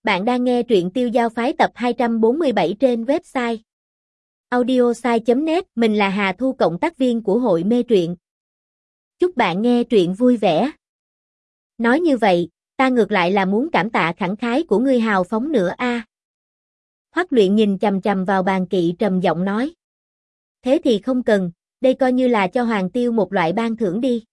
Bạn đang nghe truyện Tiêu Giao Phái tập 247 trên website audiosai.net. Mình là Hà Thu, cộng tác viên của hội mê truyện. Chúc bạn nghe truyện vui vẻ. Nói như vậy, ta ngược lại là muốn cảm tạ khẳng khái của ngươi hào phóng nữa a. Hoắc Luyện nhìn chằm chằm vào Bàn Kỵ trầm giọng nói. Thế thì không cần, đây coi như là cho Hoàng Tiêu một loại ban thưởng đi.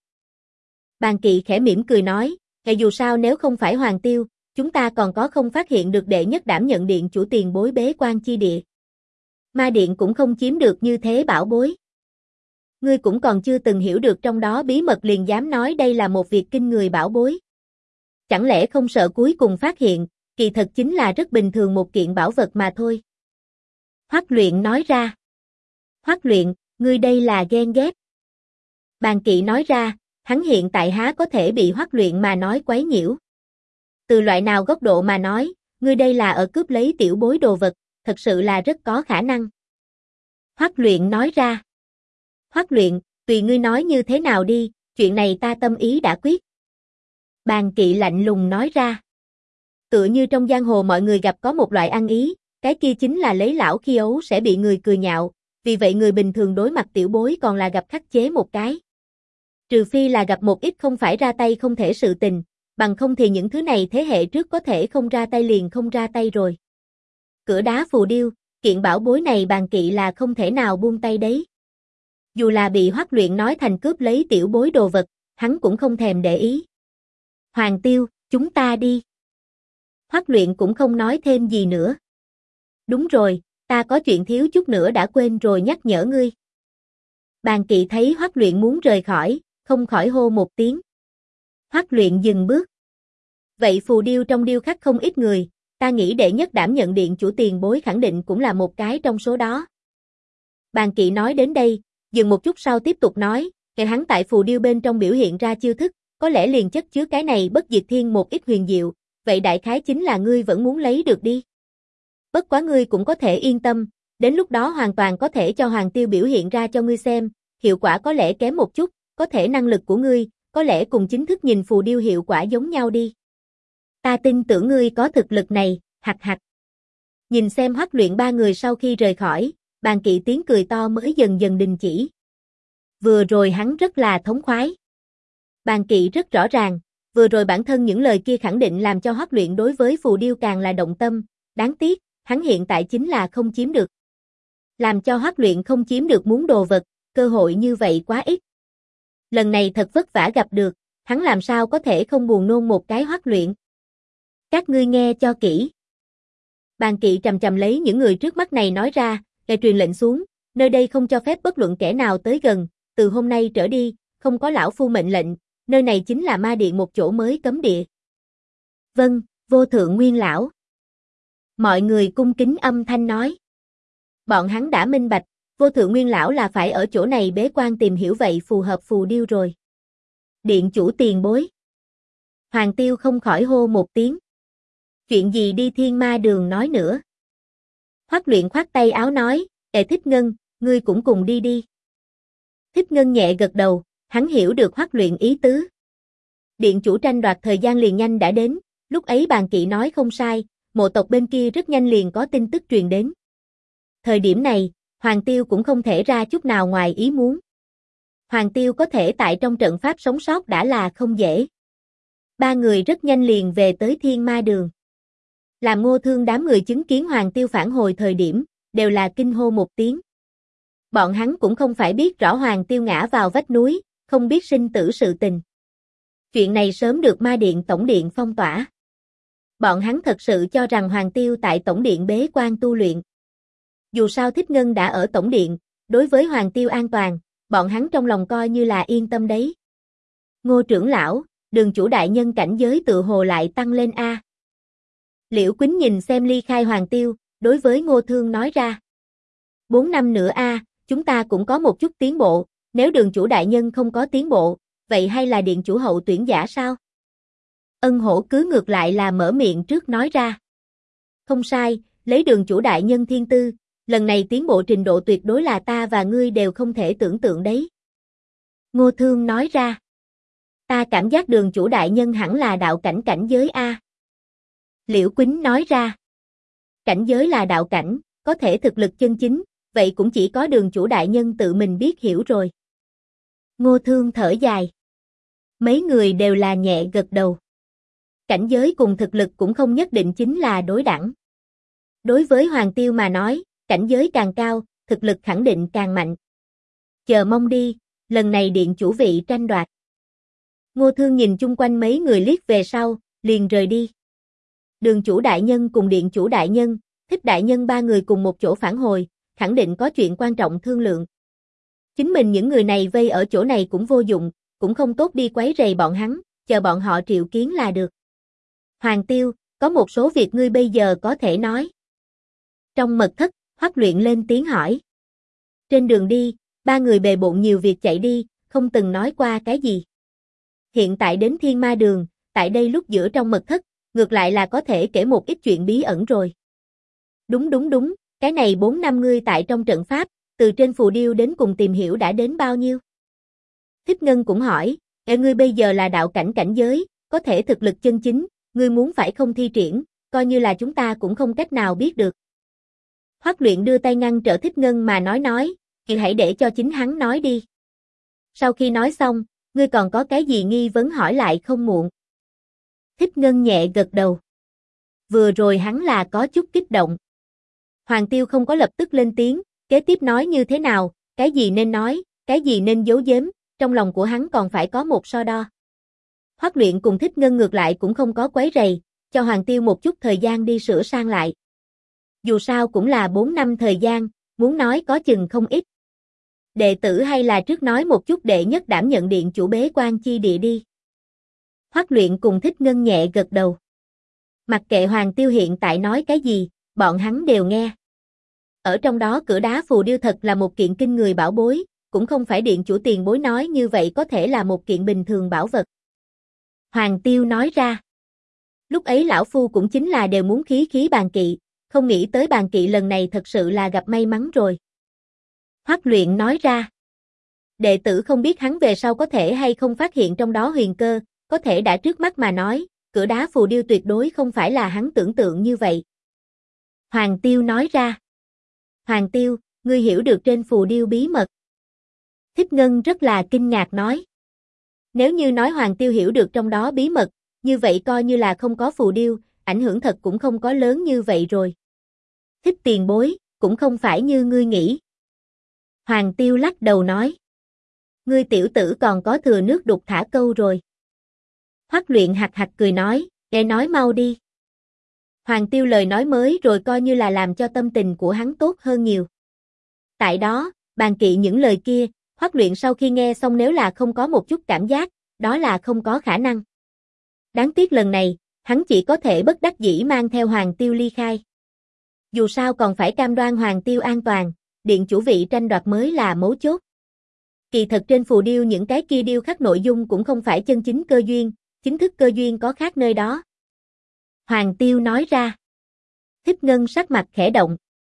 Bàn Kỵ khẽ mỉm cười nói, dù sao nếu không phải Hoàng Tiêu, chúng ta còn có không phát hiện được đệ nhất đảm nhận điện chủ tiền bối bế quan chi địa. Ma điện cũng không chiếm được như thế bảo bối. Ngươi cũng còn chưa từng hiểu được trong đó bí mật liền dám nói đây là một việc kinh người bảo bối. Chẳng lẽ không sợ cuối cùng phát hiện, kỳ thật chính là rất bình thường một kiện bảo vật mà thôi. Hoắc Luyện nói ra. Hoắc Luyện, ngươi đây là ghen ghét. Bàn Kỵ nói ra, hắn hiện tại há có thể bị Hoắc Luyện mà nói quấy nhiễu. Từ loại nào góc độ mà nói, ngươi đây là ở cướp lấy tiểu bối đồ vật, thật sự là rất có khả năng. Hoắc Luyện nói ra. Hoắc Luyện, tùy ngươi nói như thế nào đi, chuyện này ta tâm ý đã quyết. Bàn Kỵ lạnh lùng nói ra. Tựa như trong giang hồ mọi người gặp có một loại ăn ý, cái kia chính là lấy lão khi ấu sẽ bị người cười nhạo, vì vậy người bình thường đối mặt tiểu bối còn là gặp khắc chế một cái. Trừ phi là gặp một ít không phải ra tay không thể sự tình, bằng không thì những thứ này thế hệ trước có thể không ra tay liền không ra tay rồi. Cửa đá phù điêu, kiện bảo bối này Bàn Kỵ là không thể nào buông tay đấy. Dù là bị Hoắc Luyện nói thành cướp lấy tiểu bối đồ vật, hắn cũng không thèm để ý. Hoàng Tiêu, chúng ta đi. Hoắc Luyện cũng không nói thêm gì nữa. Đúng rồi, ta có chuyện thiếu chút nữa đã quên rồi nhắc nhở ngươi. Bàn Kỵ thấy Hoắc Luyện muốn rời khỏi, không khỏi hô một tiếng. Hoắc Luyện dừng bước. Vậy phù điêu trong điêu khắc không ít người, ta nghĩ đệ nhất đảm nhận điện chủ tiền bối khẳng định cũng là một cái trong số đó. Bàn Kỵ nói đến đây, dừng một chút sau tiếp tục nói, hắn tại phù điêu bên trong biểu hiện ra chiêu thức, có lẽ liền chất chứa cái này bất diệt thiên một ít huyền diệu, vậy đại khái chính là ngươi vẫn muốn lấy được đi. Bất quá ngươi cũng có thể yên tâm, đến lúc đó hoàn toàn có thể cho Hoàng Tiêu biểu hiện ra cho ngươi xem, hiệu quả có lẽ kém một chút, có thể năng lực của ngươi, có lẽ cùng chính thức nhìn phù điêu hiệu quả giống nhau đi. Ta tin tưởng ngươi có thực lực này, hạch hạch. Nhìn xem Hoắc Luyện ba người sau khi rời khỏi, Bàn Kỵ tiếng cười to mới dần dần đình chỉ. Vừa rồi hắn rất là thống khoái. Bàn Kỵ rất rõ ràng, vừa rồi bản thân những lời kia khẳng định làm cho Hoắc Luyện đối với phù điêu càng là động tâm, đáng tiếc, hắn hiện tại chính là không chiếm được. Làm cho Hoắc Luyện không chiếm được muốn đồ vật, cơ hội như vậy quá ít. Lần này thật vất vả gặp được, hắn làm sao có thể không buồn nôn một cái Hoắc Luyện. Các ngươi nghe cho kỹ. Bàn Kỵ trầm trầm lấy những người trước mắt này nói ra, truyền lệnh xuống, nơi đây không cho phép bất luận kẻ nào tới gần, từ hôm nay trở đi, không có lão phu mệnh lệnh, nơi này chính là ma điện một chỗ mới cấm địa. Vâng, vô thượng nguyên lão. Mọi người cung kính âm thanh nói. Bọn hắn đã minh bạch, vô thượng nguyên lão là phải ở chỗ này bế quan tìm hiểu vậy phù hợp phù điêu rồi. Điện chủ tiền bối. Hoàng Tiêu không khỏi hô một tiếng. Chuyện gì đi Thiên Ma Đường nói nữa. Hoắc Luyện khoát tay áo nói, Thích Ngân, ngươi cũng cùng đi đi. Thích Ngân nhẹ gật đầu, hắn hiểu được Hoắc Luyện ý tứ. Điện chủ tranh đoạt thời gian liền nhanh đã đến, lúc ấy Bàn Kỵ nói không sai, mộ tộc bên kia rất nhanh liền có tin tức truyền đến. Thời điểm này, Hoàng Tiêu cũng không thể ra chút nào ngoài ý muốn. Hoàng Tiêu có thể tại trong trận pháp sống sót đã là không dễ. Ba người rất nhanh liền về tới Thiên Ma Đường. Làm Ngô Thương đám người chứng kiến Hoàng Tiêu phản hồi thời điểm, đều là kinh hô một tiếng. Bọn hắn cũng không phải biết rõ Hoàng Tiêu ngã vào vách núi, không biết sinh tử sự tình. Chuyện này sớm được Ma Điện Tổng Điện phong tỏa. Bọn hắn thật sự cho rằng Hoàng Tiêu tại Tổng Điện bế quan tu luyện. Dù sao Thích Ngân đã ở Tổng Điện, đối với Hoàng Tiêu an toàn, bọn hắn trong lòng coi như là yên tâm đấy. Ngô trưởng lão, Đường chủ đại nhân cảnh giới tự hồ lại tăng lên a. Liễu Quýnh nhìn xem ly khai Hoàng Tiêu, đối với Ngô Thương nói ra. 4 năm nữa a, chúng ta cũng có một chút tiến bộ, nếu đường chủ đại nhân không có tiến bộ, vậy hay là điện chủ hậu tuyển giả sao? Ân Hổ cứ ngược lại là mở miệng trước nói ra. Không sai, lấy đường chủ đại nhân thiên tư, lần này tiến bộ trình độ tuyệt đối là ta và ngươi đều không thể tưởng tượng đấy. Ngô Thương nói ra. Ta cảm giác đường chủ đại nhân hẳn là đạo cảnh cảnh giới a. Liễu Quýnh nói ra. Cảnh giới là đạo cảnh, có thể thực lực chân chính, vậy cũng chỉ có Đường chủ đại nhân tự mình biết hiểu rồi. Ngô Thương thở dài. Mấy người đều là nhẹ gật đầu. Cảnh giới cùng thực lực cũng không nhất định chính là đối đẳng. Đối với Hoàng Tiêu mà nói, cảnh giới càng cao, thực lực khẳng định càng mạnh. Chờ mong đi, lần này điện chủ vị tranh đoạt. Ngô Thương nhìn chung quanh mấy người liếc về sau, liền rời đi. Đường chủ đại nhân cùng điện chủ đại nhân, Thích đại nhân ba người cùng một chỗ phản hồi, khẳng định có chuyện quan trọng thương lượng. Chính mình những người này vây ở chỗ này cũng vô dụng, cũng không tốt đi quấy rầy bọn hắn, chờ bọn họ triệu kiến là được. Hoàng Tiêu, có một số việc ngươi bây giờ có thể nói. Trong mật thất, Hoắc Luyện lên tiếng hỏi. Trên đường đi, ba người bề bộn nhiều việc chạy đi, không từng nói qua cái gì. Hiện tại đến Thiên Ma Đường, tại đây lúc giữa trong mật thất, ngược lại là có thể kể một ít chuyện bí ẩn rồi. Đúng, cái này 4 năm ngươi tại trong trận pháp, từ trên phù điêu đến cùng tìm hiểu đã đến bao nhiêu? Thích Ngân cũng hỏi, ngươi bây giờ là đạo cảnh cảnh giới, có thể thực lực chân chính, ngươi muốn phải không thi triển, coi như là chúng ta cũng không cách nào biết được. Hoắc Luyện đưa tay ngăn trở Thích Ngân mà nói, thì hãy để cho chính hắn nói đi. Sau khi nói xong, ngươi còn có cái gì nghi vấn hỏi lại không muộn. Thích Ngân nhẹ gật đầu. Vừa rồi hắn là có chút kích động. Hoàng Tiêu không có lập tức lên tiếng, kế tiếp nói như thế nào, cái gì nên nói, cái gì nên giấu giếm, trong lòng của hắn còn phải có một so đo. Hoắc Luyện cùng Thích Ngân ngược lại cũng không có quấy rầy, cho Hoàng Tiêu một chút thời gian đi sửa sang lại. Dù sao cũng là 4 năm thời gian, muốn nói có chừng không ít. Đệ tử hay là trước nói một chút đệ nhất đảm nhận điện chủ bế quan chi địa đi. Hoắc Luyện cùng Thích Ngân nhẹ gật đầu. Mặc kệ Hoàng Tiêu hiện tại nói cái gì, bọn hắn đều nghe. Ở trong đó cửa đá phù điêu thật là một kiện kinh người bảo bối, cũng không phải điện chủ tiền bối nói như vậy có thể là một kiện bình thường bảo vật. Hoàng Tiêu nói ra. Lúc ấy lão phu cũng chính là đều muốn khí bàn kỵ, không nghĩ tới bàn kỵ lần này thật sự là gặp may mắn rồi. Hoắc Luyện nói ra. Đệ tử không biết hắn về sau có thể hay không phát hiện trong đó huyền cơ, có thể đã trước mắt mà nói, cửa đá phù điêu tuyệt đối không phải là hắn tưởng tượng như vậy. Hoàng Tiêu nói ra. Hoàng Tiêu, ngươi hiểu được trên phù điêu bí mật. Thích Ngân rất là kinh ngạc nói. Nếu như nói Hoàng Tiêu hiểu được trong đó bí mật, như vậy coi như là không có phù điêu, ảnh hưởng thật cũng không có lớn như vậy rồi. Thích tiền bối, cũng không phải như ngươi nghĩ. Hoàng Tiêu lắc đầu nói. Ngươi tiểu tử còn có thừa nước đục thả câu rồi. Hoắc Luyện hạc hạc cười nói, nghe nói mau đi. Hoàng Tiêu lời nói mới rồi coi như là làm cho tâm tình của hắn tốt hơn nhiều. Tại đó, bàn kỵ những lời kia, Hoắc Luyện sau khi nghe xong nếu là không có một chút cảm giác, đó là không có khả năng. Đáng tiếc lần này, hắn chỉ có thể bất đắc dĩ mang theo Hoàng Tiêu ly khai. Dù sao còn phải cam đoan Hoàng Tiêu an toàn, điện chủ vị tranh đoạt mới là mấu chốt. Kỳ thật trên phù điêu những cái kia điêu khắc nội dung cũng không phải chân chính cơ duyên, chính thức cơ duyên có khác nơi đó. Hoàng Tiêu nói ra. Thích Ngân sắc mặt khẽ động.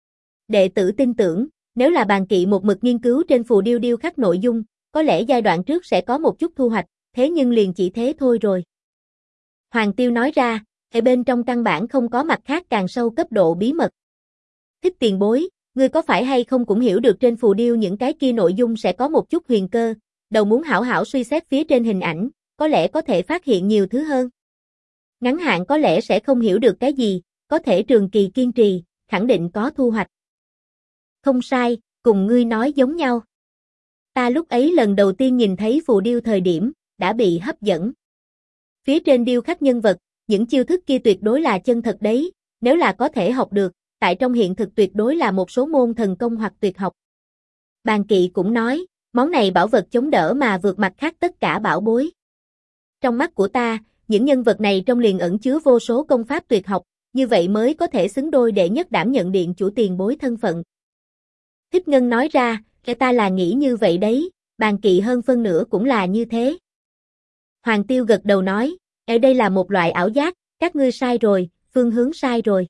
Đệ tử tin tưởng, nếu là bàn kỵ một mực nghiên cứu trên phù điêu điêu khắc nội dung, có lẽ giai đoạn trước sẽ có một chút thu hoạch, thế nhưng liền chỉ thế thôi rồi. Hoàng Tiêu nói ra, ở bên trong căn bản không có mặt khác càng sâu cấp độ bí mật. Thích tiền bối, ngươi có phải hay không cũng hiểu được trên phù điêu những cái kia nội dung sẽ có một chút huyền cơ, đầu muốn hảo hảo suy xét phía trên hình ảnh, có lẽ có thể phát hiện nhiều thứ hơn. Ngắn hạn có lẽ sẽ không hiểu được cái gì, có thể trường kỳ kiên trì, khẳng định có thu hoạch. Không sai, cùng ngươi nói giống nhau. Ta lúc ấy lần đầu tiên nhìn thấy phù điêu thời điểm, đã bị hấp dẫn. Phía trên điêu khắc nhân vật, những chiêu thức kia tuyệt đối là chân thật đấy, nếu là có thể học được, tại trong hiện thực tuyệt đối là một số môn thần công hoặc tuyệt học. Bàn kỵ cũng nói, món này bảo vật chống đỡ mà vượt mặt khác tất cả bảo bối. Trong mắt của ta, những nhân vật này trong liền ẩn chứa vô số công pháp tuyệt học, như vậy mới có thể xứng đôi đệ nhất đảm nhận điện chủ tiền bối thân phận. Thích Ngân nói ra, ta là nghĩ như vậy đấy, bàn kỵ hơn phân nửa cũng là như thế. Hoàng Tiêu gật đầu nói, ở đây là một loại ảo giác, các ngươi sai rồi, phương hướng sai rồi.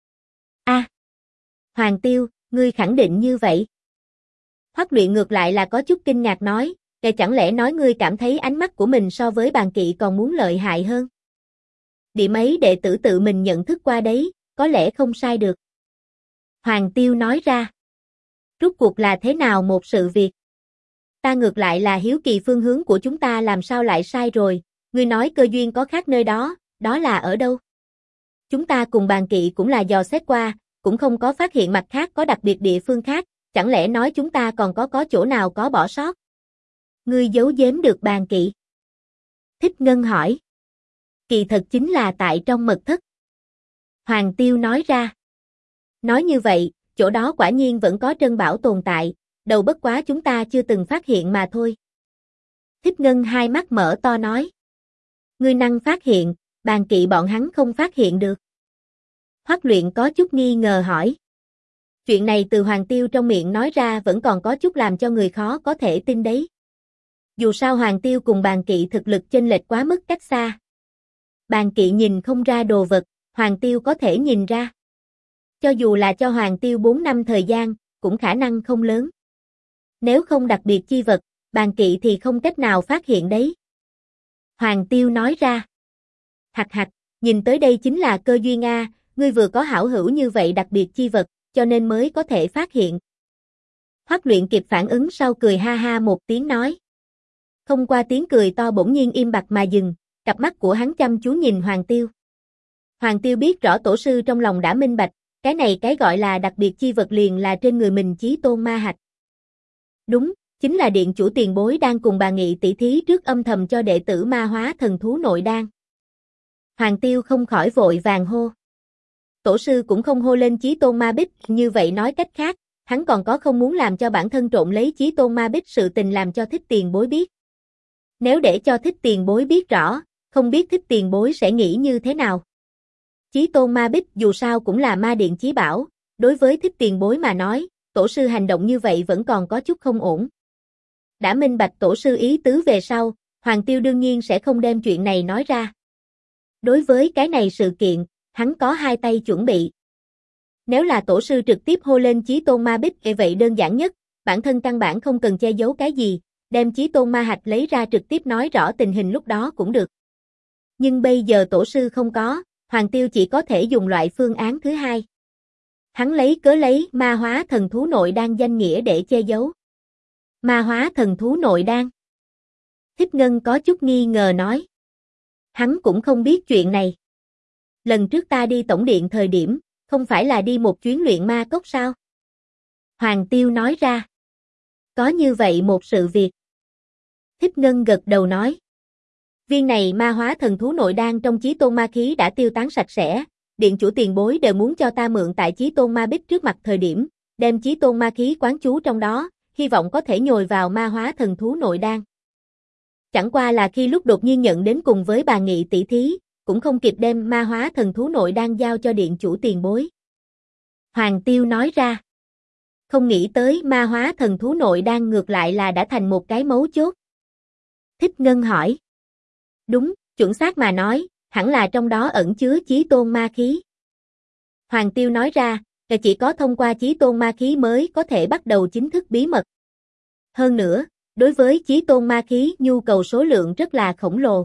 Hoàng Tiêu, ngươi khẳng định như vậy. Hoắc Luyện ngược lại là có chút kinh ngạc nói, chẳng lẽ nói ngươi cảm thấy ánh mắt của mình so với bàn kỵ còn muốn lợi hại hơn? Điểm ấy đệ tử tự mình nhận thức qua đấy, có lẽ không sai được. Hoàng Tiêu nói ra. Rốt cuộc là thế nào một sự việc? Ta ngược lại là hiếu kỳ phương hướng của chúng ta làm sao lại sai rồi, ngươi nói cơ duyên có khác nơi đó, đó là ở đâu? Chúng ta cùng bàn kỵ cũng là dò xét qua, cũng không có phát hiện mặt khác có đặc biệt địa phương khác, chẳng lẽ nói chúng ta còn có chỗ nào có bỏ sót? Ngươi giấu giếm được bàn kỵ? Thích Ngân hỏi. Kỳ thật chính là tại trong mật thất. Hoàng Tiêu nói ra. Nói như vậy, chỗ đó quả nhiên vẫn có trân bảo tồn tại, đầu bất quá chúng ta chưa từng phát hiện mà thôi. Thích Ngân hai mắt mở to nói. Ngươi năng phát hiện, bàn kỵ bọn hắn không phát hiện được. Hoắc Luyện có chút nghi ngờ hỏi. Chuyện này từ Hoàng Tiêu trong miệng nói ra vẫn còn có chút làm cho người khó có thể tin đấy. Dù sao Hoàng Tiêu cùng bàn kỵ thực lực chênh lệch quá mức cách xa. Bàn kỵ nhìn không ra đồ vật, Hoàng Tiêu có thể nhìn ra. Cho dù là cho Hoàng Tiêu 4 năm thời gian, cũng khả năng không lớn. Nếu không đặc biệt chi vật, bàn kỵ thì không cách nào phát hiện đấy. Hoàng Tiêu nói ra. Hạch hạch, nhìn tới đây chính là cơ duyên a, ngươi vừa có hảo hữu như vậy đặc biệt chi vật, cho nên mới có thể phát hiện. Hoắc Luyện kịp phản ứng sau cười ha ha một tiếng nói. Không qua tiếng cười to bỗng nhiên im bặt mà dừng, cặp mắt của hắn chăm chú nhìn Hoàng Tiêu. Hoàng Tiêu biết rõ tổ sư trong lòng đã minh bạch, cái này cái gọi là đặc biệt chi vật liền là trên người mình Chí Tôn ma hạch. Đúng, chính là điện chủ tiền bối đang cùng bà nghị tỷ thí trước âm thầm cho đệ tử ma hóa thần thú nội đan. Hoàng Tiêu không khỏi vội vàng hô. Tổ sư cũng không hô lên Chí Tôn ma bích, như vậy nói cách khác, hắn còn có không muốn làm cho bản thân trộn lấy Chí Tôn ma bích sự tình làm cho Thích tiền bối biết. Nếu để cho Thích tiền bối biết rõ, không biết Thích tiền bối sẽ nghĩ như thế nào. Chí Tôn ma bích dù sao cũng là ma điện chí bảo, đối với Thích tiền bối mà nói, tổ sư hành động như vậy vẫn còn có chút không ổn. Đã minh bạch tổ sư ý tứ về sau, Hoàng Tiêu đương nhiên sẽ không đem chuyện này nói ra. Đối với cái này sự kiện, hắn có hai tay chuẩn bị. Nếu là tổ sư trực tiếp hô lên Chí Tôn ma bích vậy đơn giản nhất, bản thân căn bản không cần che giấu cái gì, đem Chí Tôn ma hạch lấy ra trực tiếp nói rõ tình hình lúc đó cũng được. Nhưng bây giờ tổ sư không có, Hoàng Tiêu chỉ có thể dùng loại phương án thứ hai. Hắn lấy ma hóa thần thú nội đan danh nghĩa để che giấu. Ma hóa thần thú nội đan. Thích Ngân có chút nghi ngờ nói. Hắn cũng không biết chuyện này. Lần trước ta đi tổng điện thời điểm, không phải là đi một chuyến luyện ma cốc sao? Hoàng Tiêu nói ra. Có như vậy một sự việc. Thích Ngân gật đầu nói. Viên này ma hóa thần thú nội đan trong Chí Tôn ma khí đã tiêu tán sạch sẽ, điện chủ tiền bối đều muốn cho ta mượn tại Chí Tôn ma bích trước mặt thời điểm, đem Chí Tôn ma khí quán chú trong đó, hy vọng có thể nhồi vào ma hóa thần thú nội đan. Chẳng qua là khi lúc đột nhiên nhận đến cùng với bà nghị tỷ thí, cũng không kịp đem ma hóa thần thú nội đan giao cho điện chủ tiền bối. Hoàng Tiêu nói ra. Không nghĩ tới ma hóa thần thú nội đan ngược lại là đã thành một cái mấu chốt. Thích Ngân hỏi. Đúng, chuẩn xác mà nói, hẳn là trong đó ẩn chứa Chí Tôn ma khí. Hoàng Tiêu nói ra, là chỉ có thông qua Chí Tôn ma khí mới có thể bắt đầu chính thức bí mật. Hơn nữa, đối với Chí Tôn ma khí nhu cầu số lượng rất là khổng lồ.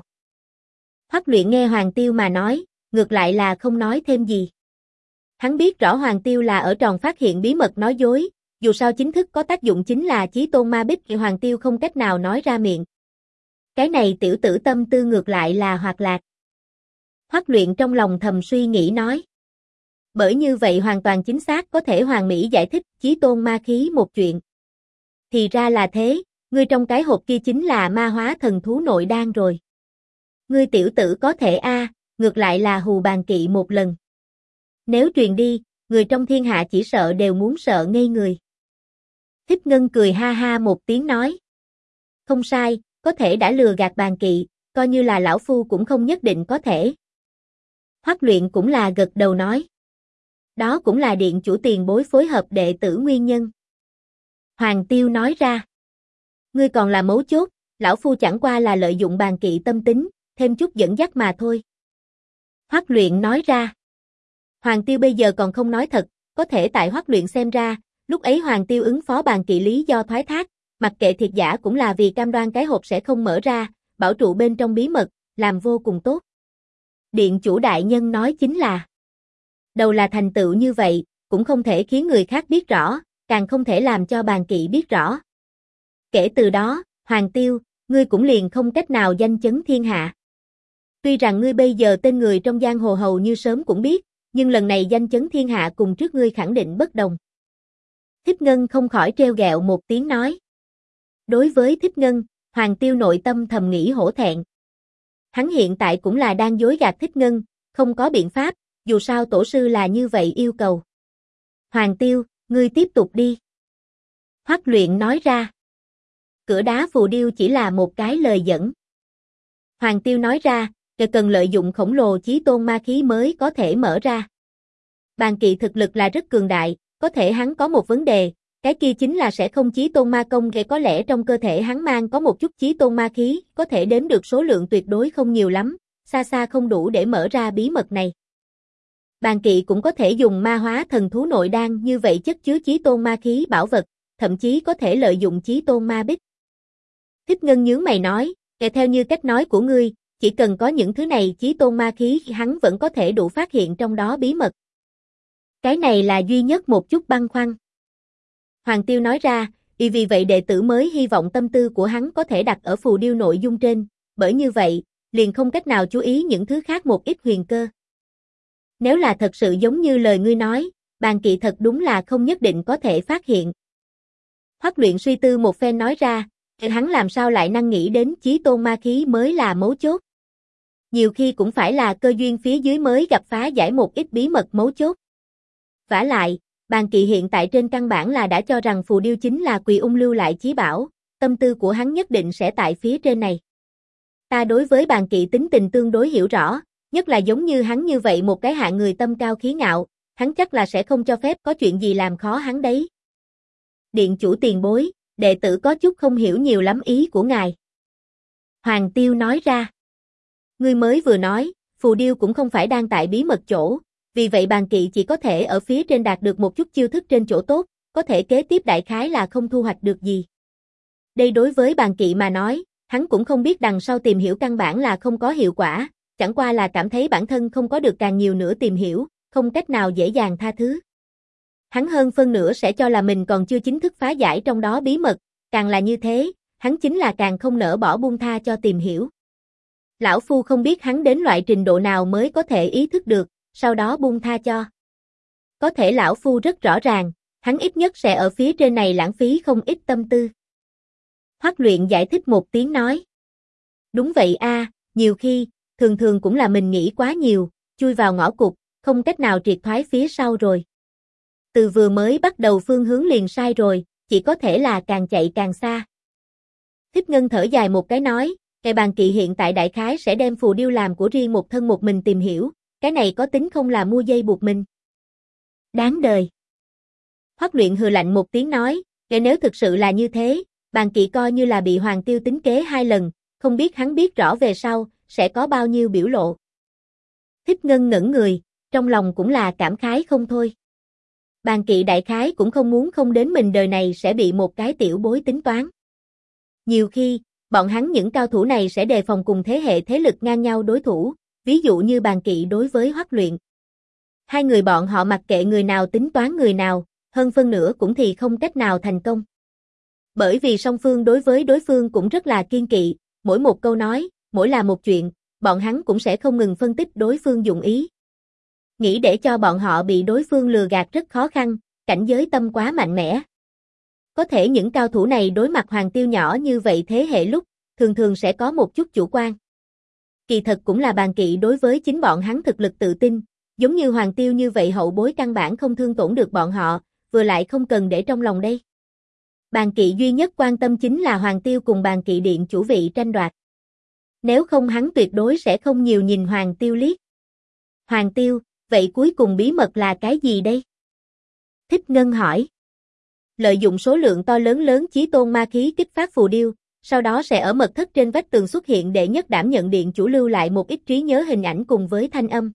Hoắc Luyện nghe Hoàng Tiêu mà nói, ngược lại là không nói thêm gì. Hắn biết rõ Hoàng Tiêu là ở tròn phát hiện bí mật nói dối, dù sao chính thức có tác dụng chính là Chí Tôn ma bích thì Hoàng Tiêu không cách nào nói ra miệng. Cái này tiểu tử tâm tư ngược lại là hoạt lạc. Hoắc Luyện trong lòng thầm suy nghĩ nói. Bởi như vậy hoàn toàn chính xác có thể hoàn mỹ giải thích Chí Tôn ma khí một chuyện. Thì ra là thế, ngươi trong cái hộp kia chính là ma hóa thần thú nội đan rồi. Ngươi tiểu tử có thể ngược lại là hù bàn kỵ một lần. Nếu truyền đi, người trong thiên hạ chỉ sợ đều muốn sợ ngây người. Thích Ngân cười ha ha một tiếng nói. Không sai, có thể đã lừa gạt bàn kỵ, coi như là lão phu cũng không nhất định có thể. Hoắc Luyện cũng là gật đầu nói. Đó cũng là điện chủ tiền bối phối hợp đệ tử nguyên nhân. Hoàng Tiêu nói ra. Ngươi còn là mấu chốt, lão phu chẳng qua là lợi dụng bàn kỵ tâm tính, thêm chút dẫn dắt mà thôi. Hoắc Luyện nói ra. Hoàng Tiêu bây giờ còn không nói thật, có thể tại Hoắc Luyện xem ra, lúc ấy Hoàng Tiêu ứng phó bàn kỵ lý do thoái thác, mặc kệ thiệt giả cũng là vì cam đoan cái hộp sẽ không mở ra, bảo trụ bên trong bí mật, làm vô cùng tốt. Điện chủ đại nhân nói chính là. Đầu là thành tựu như vậy, cũng không thể khiến người khác biết rõ, càng không thể làm cho bàn kỵ biết rõ. Kể từ đó, Hoàng Tiêu, ngươi cũng liền không cách nào danh chấn thiên hạ. Tuy rằng ngươi bây giờ tên người trong giang hồ hầu như sớm cũng biết, nhưng lần này danh chấn thiên hạ cùng trước ngươi khẳng định bất đồng. Thích Ngân không khỏi trêu ghẹo một tiếng nói. Đối với Thích Ngân, Hoàng Tiêu nội tâm thầm nghĩ hổ thẹn. Hắn hiện tại cũng là đang dối gạt Thích Ngân, không có biện pháp, dù sao tổ sư là như vậy yêu cầu. Hoàng Tiêu, ngươi tiếp tục đi. Hoắc Luyện nói ra. Cửa đá phù điêu chỉ là một cái lời dẫn. Hoàng Tiêu nói ra, cần lợi dụng khổng lồ chí tôn ma khí mới có thể mở ra. Bàn kỵ thực lực là rất cường đại, có thể hắn có một vấn đề, cái kia chính là sẽ không chí tôn ma công, có lẽ trong cơ thể hắn mang có một chút chí tôn ma khí, có thể đếm được số lượng tuyệt đối không nhiều lắm, xa xa không đủ để mở ra bí mật này. Bàn kỵ cũng có thể dùng ma hóa thần thú nội đan như vậy chất chứa chí tôn ma khí bảo vật, thậm chí có thể lợi dụng chí tôn ma bích. Thích Ngân nhướng mày nói, theo như cách nói của ngươi, chỉ cần có những thứ này chí tôn ma khí hắn vẫn có thể đủ phát hiện trong đó bí mật. Cái này là duy nhất một chút băn khoăn. Hoàng Tiêu nói ra, vì vậy đệ tử mới hy vọng tâm tư của hắn có thể đặt ở phù điêu nội dung trên, bởi như vậy, liền không cách nào chú ý những thứ khác một ít huyền cơ. Nếu là thật sự giống như lời ngươi nói, bàn kỵ thật đúng là không nhất định có thể phát hiện. Hoắc Luyện suy tư một phen nói ra, hắn làm sao lại năng nghĩ đến chí tôn ma khí mới là mấu chốt. Nhiều khi cũng phải là cơ duyên phía dưới mới gặp phá giải một ít bí mật mấu chốt. Vả lại, bàn kỵ hiện tại trên căn bản là đã cho rằng phù điêu chính là Quỳ Ung lưu lại chí bảo, tâm tư của hắn nhất định sẽ tại phía trên này. Ta đối với bàn kỵ tính tình tương đối hiểu rõ, nhất là giống như hắn như vậy một cái hạng người tâm cao khí ngạo, hắn chắc là sẽ không cho phép có chuyện gì làm khó hắn đấy. Điện chủ tiền bối, đệ tử có chút không hiểu nhiều lắm ý của ngài. Hoàng Tiêu nói ra. Ngươi mới vừa nói, phù điêu cũng không phải đang tại bí mật chỗ, vì vậy bàn kỵ chỉ có thể ở phía trên đạt được một chút chiêu thức trên chỗ tốt, có thể kế tiếp đại khái là không thu hoạch được gì. Đây đối với bàn kỵ mà nói, hắn cũng không biết đằng sau tìm hiểu căn bản là không có hiệu quả, chẳng qua là cảm thấy bản thân không có được càng nhiều nữa tìm hiểu, không cách nào dễ dàng tha thứ. Hắn hơn phân nửa sẽ cho là mình còn chưa chính thức phá giải trong đó bí mật, càng là như thế, hắn chính là càng không nỡ bỏ buông tha cho tìm hiểu. Lão Phu không biết hắn đến loại trình độ nào mới có thể ý thức được, sau đó buông tha cho. Có thể Lão Phu rất rõ ràng, hắn ít nhất sẽ ở phía trên này lãng phí không ít tâm tư. Hoắc Luyện giải thích một tiếng nói. Đúng vậy a, nhiều khi, thường cũng là mình nghĩ quá nhiều, chui vào ngõ cụt, không cách nào triệt thoái phía sau rồi. Từ vừa mới bắt đầu phương hướng liền sai rồi, chỉ có thể là càng chạy càng xa. Thích Ngân thở dài một cái nói, cái bàn kỵ hiện tại đại khái sẽ đem phù điêu làm của riêng một thân một mình tìm hiểu, cái này có tính không là mua dây buộc mình. Đáng đời. Hoắc Luyện hừ lạnh một tiếng nói, nếu thực sự là như thế, bàn kỵ coi như là bị Hoàng Tiêu tính kế 2 lần, không biết hắn biết rõ về sau, sẽ có bao nhiêu biểu lộ. Thích Ngân ngẩn người, trong lòng cũng là cảm khái không thôi. Bàn kỵ đại khái cũng không muốn không đến mình đời này sẽ bị một cái tiểu bối tính toán. Nhiều khi, bọn hắn những cao thủ này sẽ đề phòng cùng thế hệ thế lực ngang nhau đối thủ, ví dụ như bàn kỵ đối với Hoắc Luyện. Hai người bọn họ mặc kệ người nào tính toán người nào, hơn phân nửa cũng thì không cách nào thành công. Bởi vì song phương đối với đối phương cũng rất là kiên kỵ, mỗi một câu nói, mỗi là một chuyện, bọn hắn cũng sẽ không ngừng phân tích đối phương dụng ý. Nghĩ để cho bọn họ bị đối phương lừa gạt rất khó khăn, cảnh giới tâm quá mạnh mẽ. Có thể những cao thủ này đối mặt Hoàng Tiêu nhỏ như vậy thế hệ lúc, thường sẽ có một chút chủ quan. Kỳ thật cũng là bàn kỵ đối với chính bọn hắn thực lực tự tin, giống như Hoàng Tiêu như vậy hậu bối căn bản không thương tổn được bọn họ, vừa lại không cần để trong lòng đây. Bàn kỵ duy nhất quan tâm chính là Hoàng Tiêu cùng bàn kỵ điện chủ vị tranh đoạt. Nếu không hắn tuyệt đối sẽ không nhiều nhìn Hoàng Tiêu liếc. Hoàng Tiêu, vậy cuối cùng bí mật là cái gì đây? Thích Ngân hỏi. Lợi dụng số lượng to lớn chí tôn ma khí kích phát phù điêu, sau đó sẽ ở mật thất trên vách tường xuất hiện để nhất đảm nhận điện chủ lưu lại một ít trí nhớ hình ảnh cùng với thanh âm.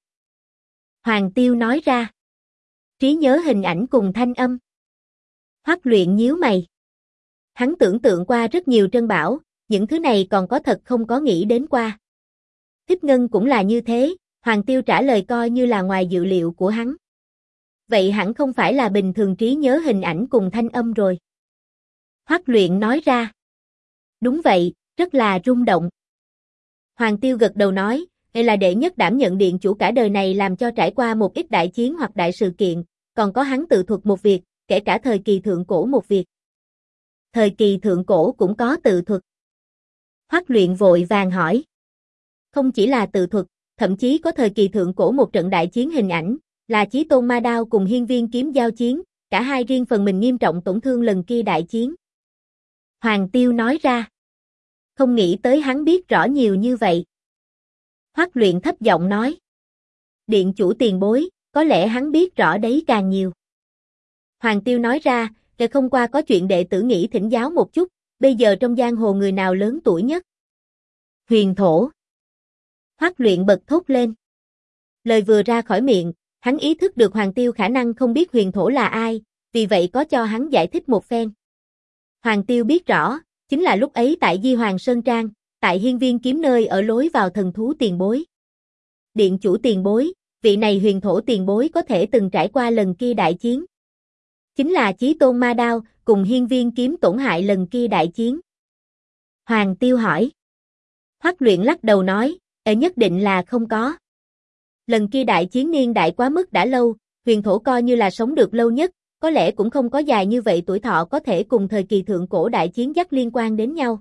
Hoàng Tiêu nói ra. Trí nhớ hình ảnh cùng thanh âm. Hoắc Luyện nhíu mày. Hắn tưởng tượng qua rất nhiều trân bảo, những thứ này còn có thật không có nghĩ đến qua. Thích Ngân cũng là như thế, Hoàng Tiêu trả lời coi như là ngoài dự liệu của hắn. Vậy hẳn không phải là bình thường trí nhớ hình ảnh cùng thanh âm rồi. Hoắc Luyện nói ra. Đúng vậy, rất là rung động. Hoàng Tiêu gật đầu nói, đây là đệ nhất đảm nhận điện chủ cả đời này làm cho trải qua một ít đại chiến hoặc đại sự kiện, còn có hắn tự thuật một việc, kể cả thời kỳ thượng cổ một việc. Thời kỳ thượng cổ cũng có tự thuật. Hoắc Luyện vội vàng hỏi. Không chỉ là tự thuật, thậm chí có thời kỳ thượng cổ một trận đại chiến hình ảnh, là Chí Tôn Ma Đao cùng Hiên Viên Kiếm giao chiến, cả hai riêng phần mình nghiêm trọng tổn thương lần kia đại chiến. Hoàng Tiêu nói ra. Không nghĩ tới hắn biết rõ nhiều như vậy. Hoắc Luyện thấp giọng nói. Điện chủ tiền bối, có lẽ hắn biết rõ đấy càng nhiều. Hoàng Tiêu nói ra, để không qua có chuyện đệ tử nghĩ thỉnh giáo một chút, bây giờ trong giang hồ người nào lớn tuổi nhất? Huyền Thổ. Hoắc Luyện bật thốt lên. Lời vừa ra khỏi miệng, hắn ý thức được Hoàng Tiêu khả năng không biết Huyền Thổ là ai, vì vậy có cho hắn giải thích một phen. Hoàng Tiêu biết rõ, chính là lúc ấy tại Di Hoàng Sơn Trang, tại Hiên Viên Kiếm nơi ở lối vào thần thú tiền bối. Điện chủ tiền bối, vị này Huyền Thổ tiền bối có thể từng trải qua lần kia đại chiến. Chính là Chí Tôn Ma Đao cùng Hiên Viên Kiếm tổn hại lần kia đại chiến. Hoàng Tiêu hỏi. Hoắc Luyện lắc đầu nói, nhất định là không có. Lần kia đại chiến niên đại quá mức đã lâu, Huyền Thổ coi như là sống được lâu nhất, có lẽ cũng không có dài như vậy tuổi thọ có thể cùng thời kỳ thượng cổ đại chiến dắt liên quan đến nhau.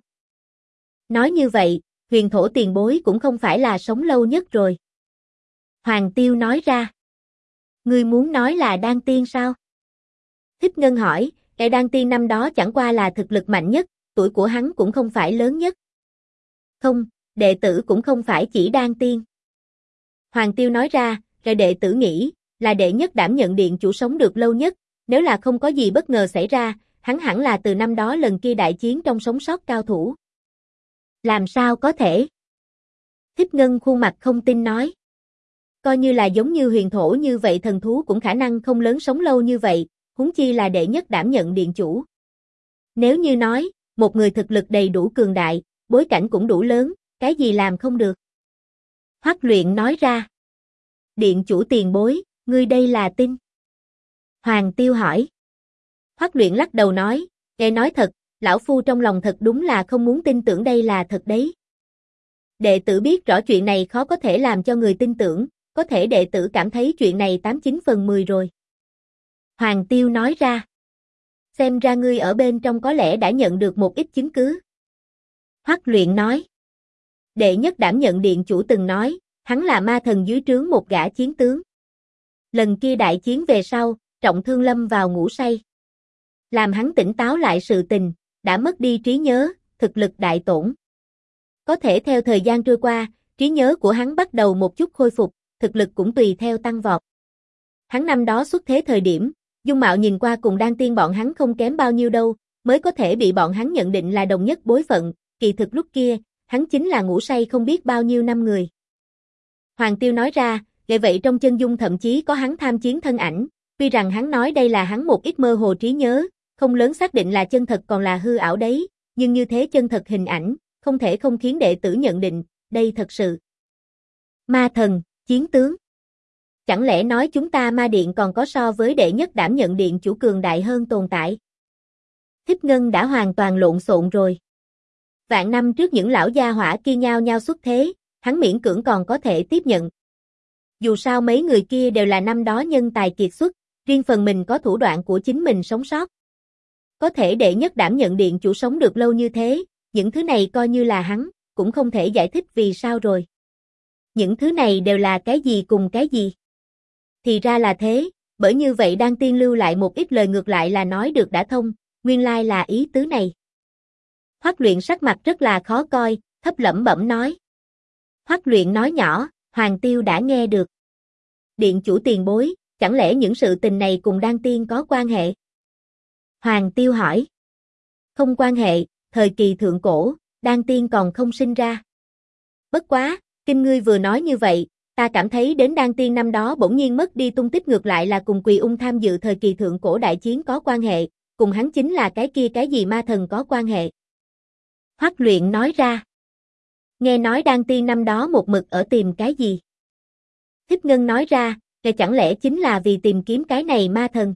Nói như vậy, Huyền Thổ tiền bối cũng không phải là sống lâu nhất rồi. Hoàng Tiêu nói ra. Ngươi muốn nói là Đan Tiên sao? Thích Ngân hỏi, Đan Tiên năm đó chẳng qua là thực lực mạnh nhất, tuổi của hắn cũng không phải lớn nhất. Không, đệ tử cũng không phải chỉ Đan Tiên. Hoàng Tiêu nói ra, đệ tử nghĩ, là đệ nhất đảm nhận điện chủ sống được lâu nhất, nếu là không có gì bất ngờ xảy ra, hắn hẳn là từ năm đó lần kia đại chiến trong sống sót cao thủ. Làm sao có thể? Thích Ngân khuôn mặt không tin nói. Coi như là giống như Huyền Thổ như vậy thần thú cũng khả năng không lớn sống lâu như vậy, huống chi là đệ nhất đảm nhận điện chủ. Nếu như nói, một người thực lực đầy đủ cường đại, bối cảnh cũng đủ lớn, cái gì làm không được? Hoắc Luyện nói ra. Điện chủ tiền bối, ngươi đây là tin. Hoàng Tiêu hỏi. Hoắc Luyện lắc đầu nói, nghe nói thật, lão phu trong lòng thật đúng là không muốn tin tưởng đây là thật đấy. Đệ tử biết rõ chuyện này khó có thể làm cho người tin tưởng, có thể đệ tử cảm thấy chuyện này 89/10 rồi. Hoàng Tiêu nói ra. Xem ra ngươi ở bên trong có lẽ đã nhận được một ít chứng cứ. Hoắc Luyện nói. Đệ nhất đảm nhận điện chủ từng nói, hắn là ma thần dưới trướng một gã chiến tướng. Lần kia đại chiến về sau, trọng thương lâm vào ngủ say. Làm hắn tỉnh táo lại sự tình, đã mất đi trí nhớ, thực lực đại tổn. Có thể theo thời gian trôi qua, trí nhớ của hắn bắt đầu một chút khôi phục, thực lực cũng tùy theo tăng vọt. Hắn năm đó xuất thế thời điểm, dung mạo nhìn qua cùng Đan Tiên bọn hắn không kém bao nhiêu đâu, mới có thể bị bọn hắn nhận định là đồng nhất bối phận, kỳ thực lúc kia, hắn chính là ngủ say không biết bao nhiêu năm người. Hoàng Tiêu nói ra, vậy trong chân dung thậm chí có hắn tham chiến thân ảnh, tuy rằng hắn nói đây là hắn một ít mơ hồ trí nhớ, không lớn xác định là chân thật còn là hư ảo đấy, nhưng như thế chân thật hình ảnh, không thể không khiến đệ tử nhận định, đây thật sự. Ma thần, chiến tướng. Chẳng lẽ nói chúng ta ma điện còn có so với đệ nhất đảm nhận điện chủ cường đại hơn tồn tại? Thích Ngân đã hoàn toàn lộn xộn rồi. Vạn năm trước những lão gia hỏa kia nhao nhao xuất thế, hắn miễn cưỡng còn có thể tiếp nhận. Dù sao mấy người kia đều là năm đó nhân tài kiệt xuất, riêng phần mình có thủ đoạn của chính mình sống sót. Có thể đệ nhất đảm nhận điện chủ sống được lâu như thế, những thứ này coi như là hắn, cũng không thể giải thích vì sao rồi. Những thứ này đều là cái gì cùng cái gì? Thì ra là thế, bởi như vậy Đan Tiên lưu lại một ít lời ngược lại là nói được đã thông, nguyên lai là ý tứ này. Hoắc Luyện sắc mặt rất là khó coi, thấp lẩm bẩm nói. Hoắc Luyện nói nhỏ, Hoàng Tiêu đã nghe được. Điện chủ tiền bối, chẳng lẽ những sự tình này cùng Đan Tiên có quan hệ? Hoàng Tiêu hỏi. Không quan hệ, thời kỳ thượng cổ, Đan Tiên còn không sinh ra. Bất quá, kinh ngươi vừa nói như vậy, ta cảm thấy đến Đan Tiên năm đó bỗng nhiên mất đi tung tích ngược lại là cùng Quỳ Ung tham dự thời kỳ thượng cổ đại chiến có quan hệ, cùng hắn chính là cái kia cái gì ma thần có quan hệ. Hoắc Luyện nói ra. Nghe nói Đan Tiên năm đó một mực ở tìm cái gì? Thích Ngân nói ra, chẳng lẽ chính là vì tìm kiếm cái này ma thần?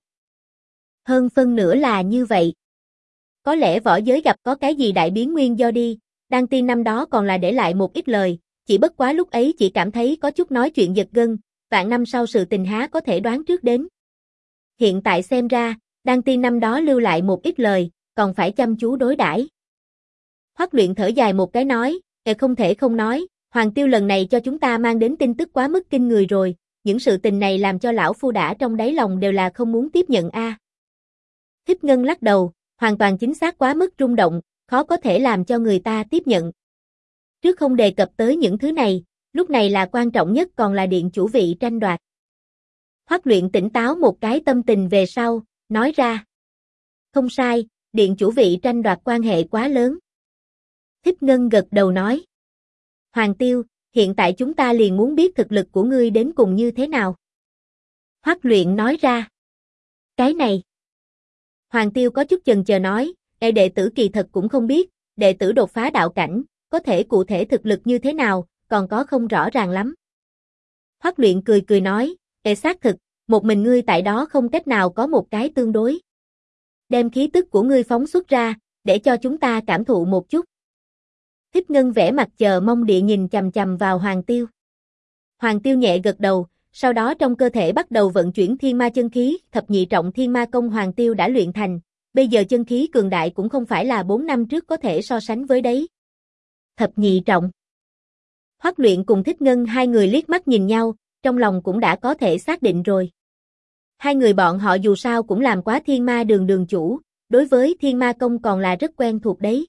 Hơn phân nửa là như vậy. Có lẽ võ giới gặp có cái gì đại biến nguyên do đi, Đan Tiên năm đó còn là để lại một ít lời, chỉ bất quá lúc ấy chỉ cảm thấy có chút nói chuyện giật gân, vạn năm sau sự tình há có thể đoán trước đến. Hiện tại xem ra, Đan Tiên năm đó lưu lại một ít lời, còn phải chăm chú đối đãi. Hoắc Luyện thở dài một cái nói, không thể không nói, Hoàng Tiêu lần này cho chúng ta mang đến tin tức quá mức kinh người rồi, những sự tình này làm cho lão phu đã trong đáy lòng đều là không muốn tiếp nhận a. Thích Ngân lắc đầu, hoàn toàn chính xác quá mức rung động, khó có thể làm cho người ta tiếp nhận. Trước không đề cập tới những thứ này, lúc này là quan trọng nhất còn là điện chủ vị tranh đoạt. Hoắc Luyện tỉnh táo một cái tâm tình về sau, nói ra. Không sai, điện chủ vị tranh đoạt quan hệ quá lớn. Thích Ngân gật đầu nói. Hoàng Tiêu, hiện tại chúng ta liền muốn biết thực lực của ngươi đến cùng như thế nào. Hoắc Luyện nói ra. Cái này. Hoàng Tiêu có chút chần chờ nói, đệ tử kỳ thật cũng không biết, đệ tử đột phá đạo cảnh, có thể cụ thể thực lực như thế nào, còn có không rõ ràng lắm. Hoắc Luyện cười cười nói, xác thực, một mình ngươi tại đó không cách nào có một cái tương đối. Đem khí tức của ngươi phóng xuất ra, để cho chúng ta cảm thụ một chút. Thích Ngân vẻ mặt chờ mong địa nhìn chằm chằm vào Hoàng Tiêu. Hoàng Tiêu nhẹ gật đầu, sau đó trong cơ thể bắt đầu vận chuyển thiên ma chân khí, thập nhị trọng thiên ma công Hoàng Tiêu đã luyện thành, bây giờ chân khí cường đại cũng không phải là 4 năm trước có thể so sánh với đấy. Thập nhị trọng. Hoắc Luyện cùng Thích Ngân hai người liếc mắt nhìn nhau, trong lòng cũng đã có thể xác định rồi. Hai người bọn họ dù sao cũng làm quá thiên ma đường đường chủ, đối với thiên ma công còn là rất quen thuộc đấy.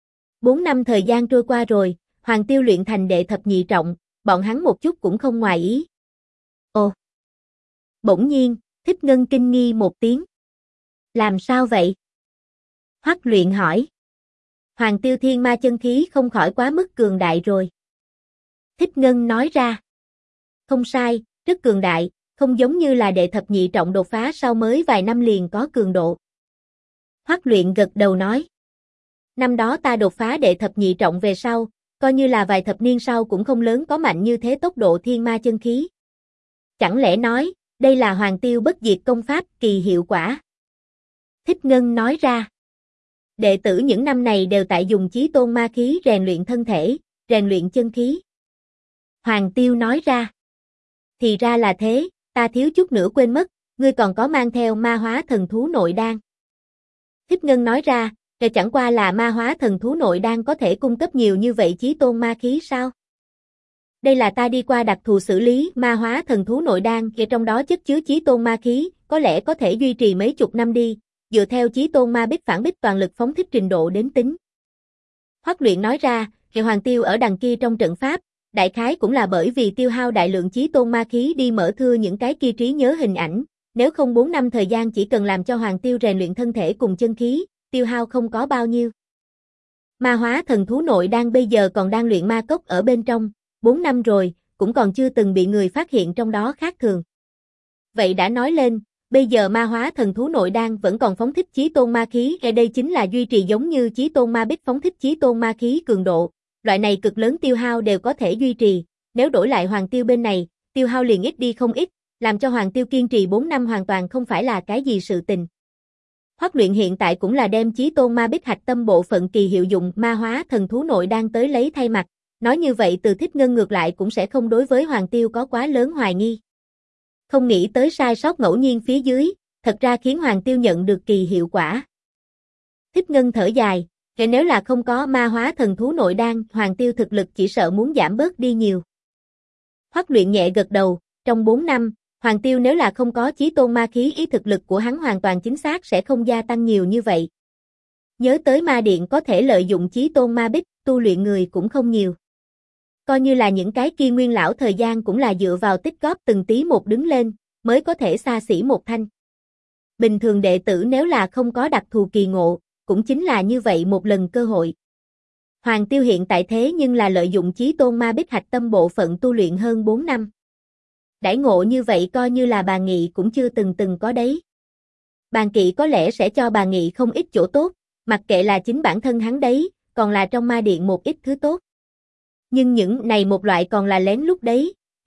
4 năm thời gian trôi qua rồi, Hoàng Tiêu luyện thành đệ thập nhị trọng, bọn hắn một chút cũng không ngoài ý. Ồ! Bỗng nhiên, Thích Ngân kinh nghi một tiếng. Làm sao vậy? Hoắc Luyện hỏi. Hoàng Tiêu thiên ma chân khí không khỏi quá mức cường đại rồi. Thích Ngân nói ra. Không sai, rất cường đại, không giống như là đệ thập nhị trọng đột phá sau mới vài năm liền có cường độ. Hoắc Luyện gật đầu nói. Năm đó ta đột phá đệ thập nhị trọng về sau, coi như là vài thập niên sau cũng không lớn có mạnh như thế tốc độ thiên ma chân khí. Chẳng lẽ nói, đây là Hoàng Tiêu bất diệt công pháp kỳ hiệu quả? Thích Ngân nói ra. Đệ tử những năm này đều tại dùng chí tôn ma khí rèn luyện thân thể, rèn luyện chân khí. Hoàng Tiêu nói ra. Thì ra là thế, ta thiếu chút nữa quên mất, ngươi còn có mang theo ma hóa thần thú nội đan. Thích Ngân nói ra, chẳng qua là ma hóa thần thú nội đan có thể cung cấp nhiều như vậy chí tôn ma khí sao? Đây là ta đi qua đặc thù xử lý ma hóa thần thú nội đan, trong đó chất chứa chí tôn ma khí, có lẽ có thể duy trì mấy chục năm đi, dựa theo chí tôn ma bích phản bích toàn lực phóng thích trình độ đến tính. Hoắc Luyện nói ra, Hoàng Tiêu ở đằng kia trong trận pháp, đại khái cũng là bởi vì tiêu hao đại lượng chí tôn ma khí đi mở thưa những cái kia trí nhớ hình ảnh, nếu không 4 năm thời gian chỉ cần làm cho Hoàng Tiêu rèn luyện thân thể cùng chân khí, tiêu hao không có bao nhiêu. Ma hóa thần thú nội đan bây giờ còn đang luyện ma cốc ở bên trong, 4 năm rồi, cũng còn chưa từng bị người phát hiện trong đó khác thường. Vậy đã nói lên, bây giờ ma hóa thần thú nội đan vẫn còn phóng thích chí tôn ma khí, đây chính là duy trì giống như chí tôn ma bích phóng thích chí tôn ma khí cường độ, loại này cực lớn tiêu hao đều có thể duy trì, nếu đổi lại Hoàng Tiêu bên này, tiêu hao liền ít đi không ít, làm cho Hoàng Tiêu kiên trì 4 năm hoàn toàn không phải là cái gì sự tình. Hoắc Luyện hiện tại cũng là đem chí tôn ma bích hạch tâm bộ phận kỳ hiệu dụng ma hóa thần thú nội đan tới lấy thay mặt, nói như vậy từ Thích Ngân ngược lại cũng sẽ không đối với Hoàng Tiêu có quá lớn hoài nghi. Không nghĩ tới sai sót ngẫu nhiên phía dưới, thật ra khiến Hoàng Tiêu nhận được kỳ hiệu quả. Thích Ngân thở dài, nếu là không có ma hóa thần thú nội đan, Hoàng Tiêu thực lực chỉ sợ muốn giảm bớt đi nhiều. Hoắc Luyện nhẹ gật đầu, trong 4 năm, Hoàng Tiêu nếu là không có chí tôn ma khí ý thực lực của hắn hoàn toàn chính xác sẽ không gia tăng nhiều như vậy. Nhớ tới ma điện có thể lợi dụng chí tôn ma bích, tu luyện người cũng không nhiều. Coi như là những cái kia nguyên lão thời gian cũng là dựa vào tích góp từng tí một đứng lên, mới có thể xa xỉ một thanh. Bình thường đệ tử nếu là không có đặc thù kỳ ngộ, cũng chính là như vậy một lần cơ hội. Hoàng Tiêu hiện tại thế nhưng là lợi dụng chí tôn ma bích hạch tâm bộ phận tu luyện hơn 4 năm. Đãi ngộ như vậy coi như là bà Nghị cũng chưa từng có đấy. Bàn Kỵ có lẽ sẽ cho bà Nghị không ít chỗ tốt, mặc kệ là chính bản thân hắn đấy, còn là trong ma điện một ít thứ tốt. Nhưng những này một loại còn là lén lút đấy,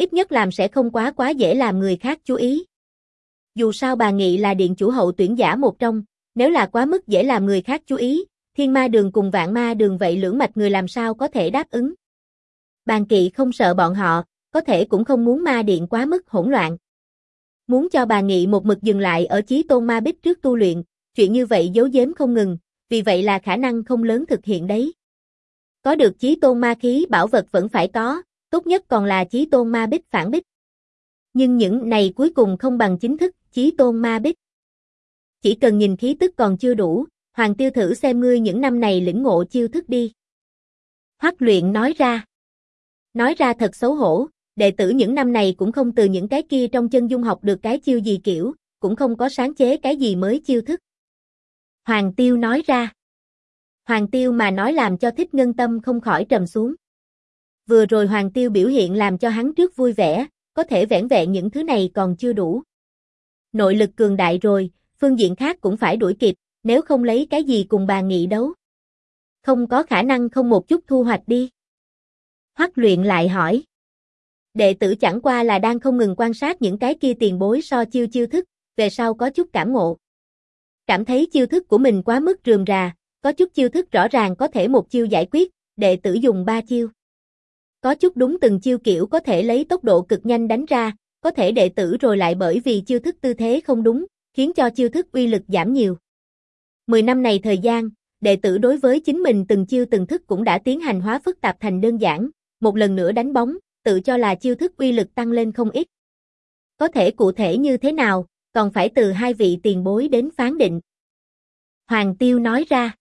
ít nhất làm sẽ không quá dễ làm người khác chú ý. Dù sao bà Nghị là điện chủ hậu tuyển giả một trong, nếu là quá mức dễ làm người khác chú ý, Thiên Ma Đường cùng Vạn Ma Đường vậy lưỡng mạch người làm sao có thể đáp ứng. Bàn Kỵ không sợ bọn họ, có thể cũng không muốn ma điện quá mức hỗn loạn. Muốn cho bà Nghị một mực dừng lại ở Chí Tôn Ma Bích trước tu luyện, chuyện như vậy giấu giếm không ngừng, vì vậy là khả năng không lớn thực hiện đấy. Có được Chí Tôn Ma khí bảo vật vẫn phải có, tốt nhất còn là Chí Tôn Ma Bích phản bích. Nhưng những này cuối cùng không bằng chính thức Chí Tôn Ma Bích. Chỉ cần nhìn khí tức còn chưa đủ, Hoàng Tiêu thử xem ngươi những năm này lĩnh ngộ chiêu thức đi. Hoắc Luyện nói ra. Nói ra thật xấu hổ, đệ tử những năm này cũng không từ những cái kia trong chân dung học được cái chiêu gì kiểu, cũng không có sáng chế cái gì mới chiêu thức. Hoàng Tiêu nói ra. Hoàng Tiêu mà nói làm cho Thích Ngân tâm không khỏi trầm xuống. Vừa rồi Hoàng Tiêu biểu hiện làm cho hắn trước vui vẻ, có thể vẻn vẹn những thứ này còn chưa đủ. Nội lực cường đại rồi, phương diện khác cũng phải đuổi kịp, nếu không lấy cái gì cùng bà Nghị đấu. Không có khả năng không một chút thu hoạch đi. Hoắc Luyện lại hỏi. Đệ tử chẳng qua là đang không ngừng quan sát những cái kia tiền bối so chiêu thức, về sau có chút cảm ngộ. Cảm thấy chiêu thức của mình quá mức rườm rà, có chút chiêu thức rõ ràng có thể một chiêu giải quyết, đệ tử dùng 3 chiêu. Có chút đúng từng chiêu kiểu có thể lấy tốc độ cực nhanh đánh ra, có thể đệ tử rồi lại bởi vì chiêu thức tư thế không đúng, khiến cho chiêu thức uy lực giảm nhiều. 10 năm này thời gian, đệ tử đối với chính mình từng chiêu từng thức cũng đã tiến hành hóa phức tạp thành đơn giản, một lần nữa đánh bóng, tự cho là chiêu thức uy lực tăng lên không ít. Có thể cụ thể như thế nào, còn phải từ hai vị tiền bối đến phán định. Hoàng Tiêu nói ra.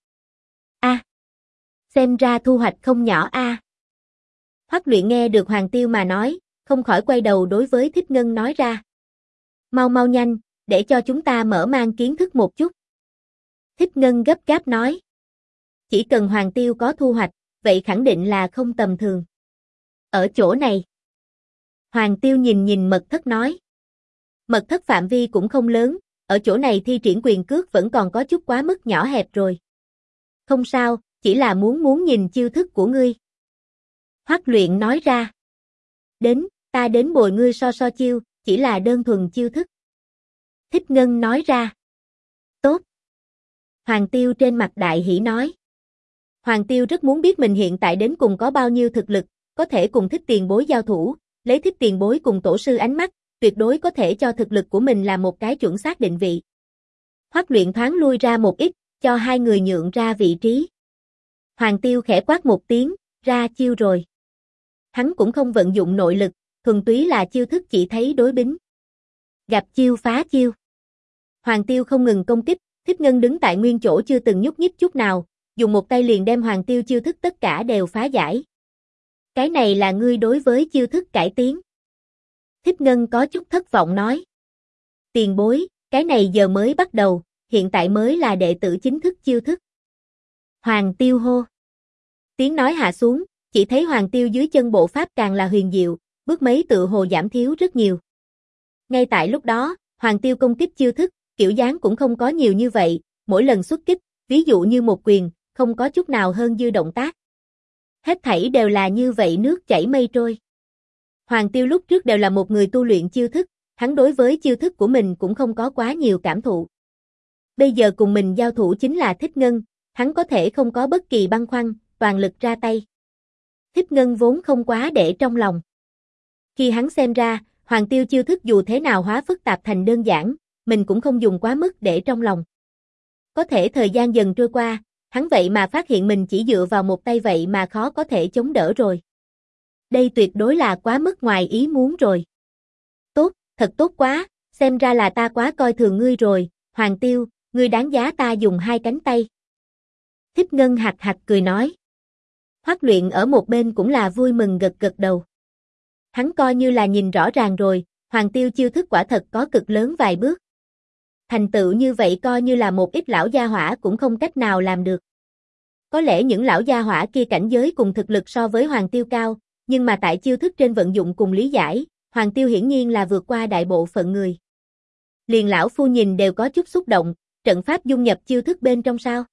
Xem ra thu hoạch không nhỏ Hoắc Luyện nghe được Hoàng Tiêu mà nói, không khỏi quay đầu đối với Thích Ngân nói ra. Mau nhanh, để cho chúng ta mở mang kiến thức một chút. Thích Ngân gấp gáp nói. Chỉ cần Hoàng Tiêu có thu hoạch, vậy khẳng định là không tầm thường. Ở chỗ này. Hoàng Tiêu nhìn mật thất nói. Mật thất phạm vi cũng không lớn, ở chỗ này thi triển quyền cước vẫn còn có chút quá mức nhỏ hẹp rồi. Không sao, chỉ là muốn nhìn chiêu thức của ngươi. Hoắc Luyện nói ra. Ta đến bồi ngươi so chiêu, chỉ là đơn thuần chiêu thức. Thích Ngân nói ra. Tốt. Hoàng Tiêu trên mặt đại hỉ nói. Hoàng Tiêu rất muốn biết mình hiện tại đến cùng có bao nhiêu thực lực, có thể cùng Thích tiền bối giao thủ, lấy Thích tiền bối cùng tổ sư ánh mắt, tuyệt đối có thể cho thực lực của mình là một cái chuẩn xác định vị. Hoắc Luyện thoáng lui ra một ít, cho hai người nhượng ra vị trí. Hoàng Tiêu khẽ quát một tiếng, ra chiêu rồi. Hắn cũng không vận dụng nội lực, thuần túy là chiêu thức chỉ thấy đối bính. Gặp chiêu phá chiêu. Hoàng Tiêu không ngừng công kích, Thích Ngân đứng tại nguyên chỗ chưa từng nhúc nhích chút nào, dùng một tay liền đem Hoàng Tiêu chiêu thức tất cả đều phá giải. Cái này là ngươi đối với chiêu thức cải tiến. Thích Ngân có chút thất vọng nói. Tiền bối, cái này giờ mới bắt đầu, hiện tại mới là đệ tử chính thức chiêu thức. Hoàng Tiêu hô. Tiếng nói hạ xuống, chỉ thấy Hoàng Tiêu dưới chân bộ pháp càng là huyền diệu, bước mấy tự hồ giảm thiếu rất nhiều. Ngay tại lúc đó, Hoàng Tiêu công kích chiêu thức, kiểu dáng cũng không có nhiều như vậy, mỗi lần xuất kích, ví dụ như một quyền, không có chút nào hơn dư động tác. Hết thảy đều là như vậy nước chảy mây trôi. Hoàng Tiêu lúc trước đều là một người tu luyện chiêu thức, hắn đối với chiêu thức của mình cũng không có quá nhiều cảm thụ. Bây giờ cùng mình giao thủ chính là Thích Ngân, hắn có thể không có bất kỳ băn khoăn, toàn lực ra tay. Thích Ngân vốn không quá để trong lòng. Khi hắn xem ra, Hoàng Tiêu chiêu thức dù thế nào hóa phức tạp thành đơn giản, mình cũng không dùng quá mức để trong lòng. Có thể thời gian dần trôi qua, hắn vậy mà phát hiện mình chỉ dựa vào một tay vậy mà khó có thể chống đỡ rồi. Đây tuyệt đối là quá mức ngoài ý muốn rồi. Tốt, thật tốt quá, xem ra là ta quá coi thường ngươi rồi, Hoàng Tiêu, ngươi đáng giá ta dùng hai cánh tay. Thích Ngân hạc hạc cười nói. Hoắc Luyện ở một bên cũng là vui mừng gật đầu. Hắn coi như là nhìn rõ ràng rồi, Hoàng Tiêu chiêu thức quả thật có cực lớn vài bước. Thành tựu như vậy coi như là một ít lão gia hỏa cũng không cách nào làm được. Có lẽ những lão gia hỏa kia cảnh giới cùng thực lực so với Hoàng Tiêu cao, nhưng mà tại chiêu thức trên vận dụng cùng lý giải, Hoàng Tiêu hiển nhiên là vượt qua đại bộ phận người. Liền lão phu nhìn đều có chút xúc động, trận pháp dung nhập chiêu thức bên trong sao?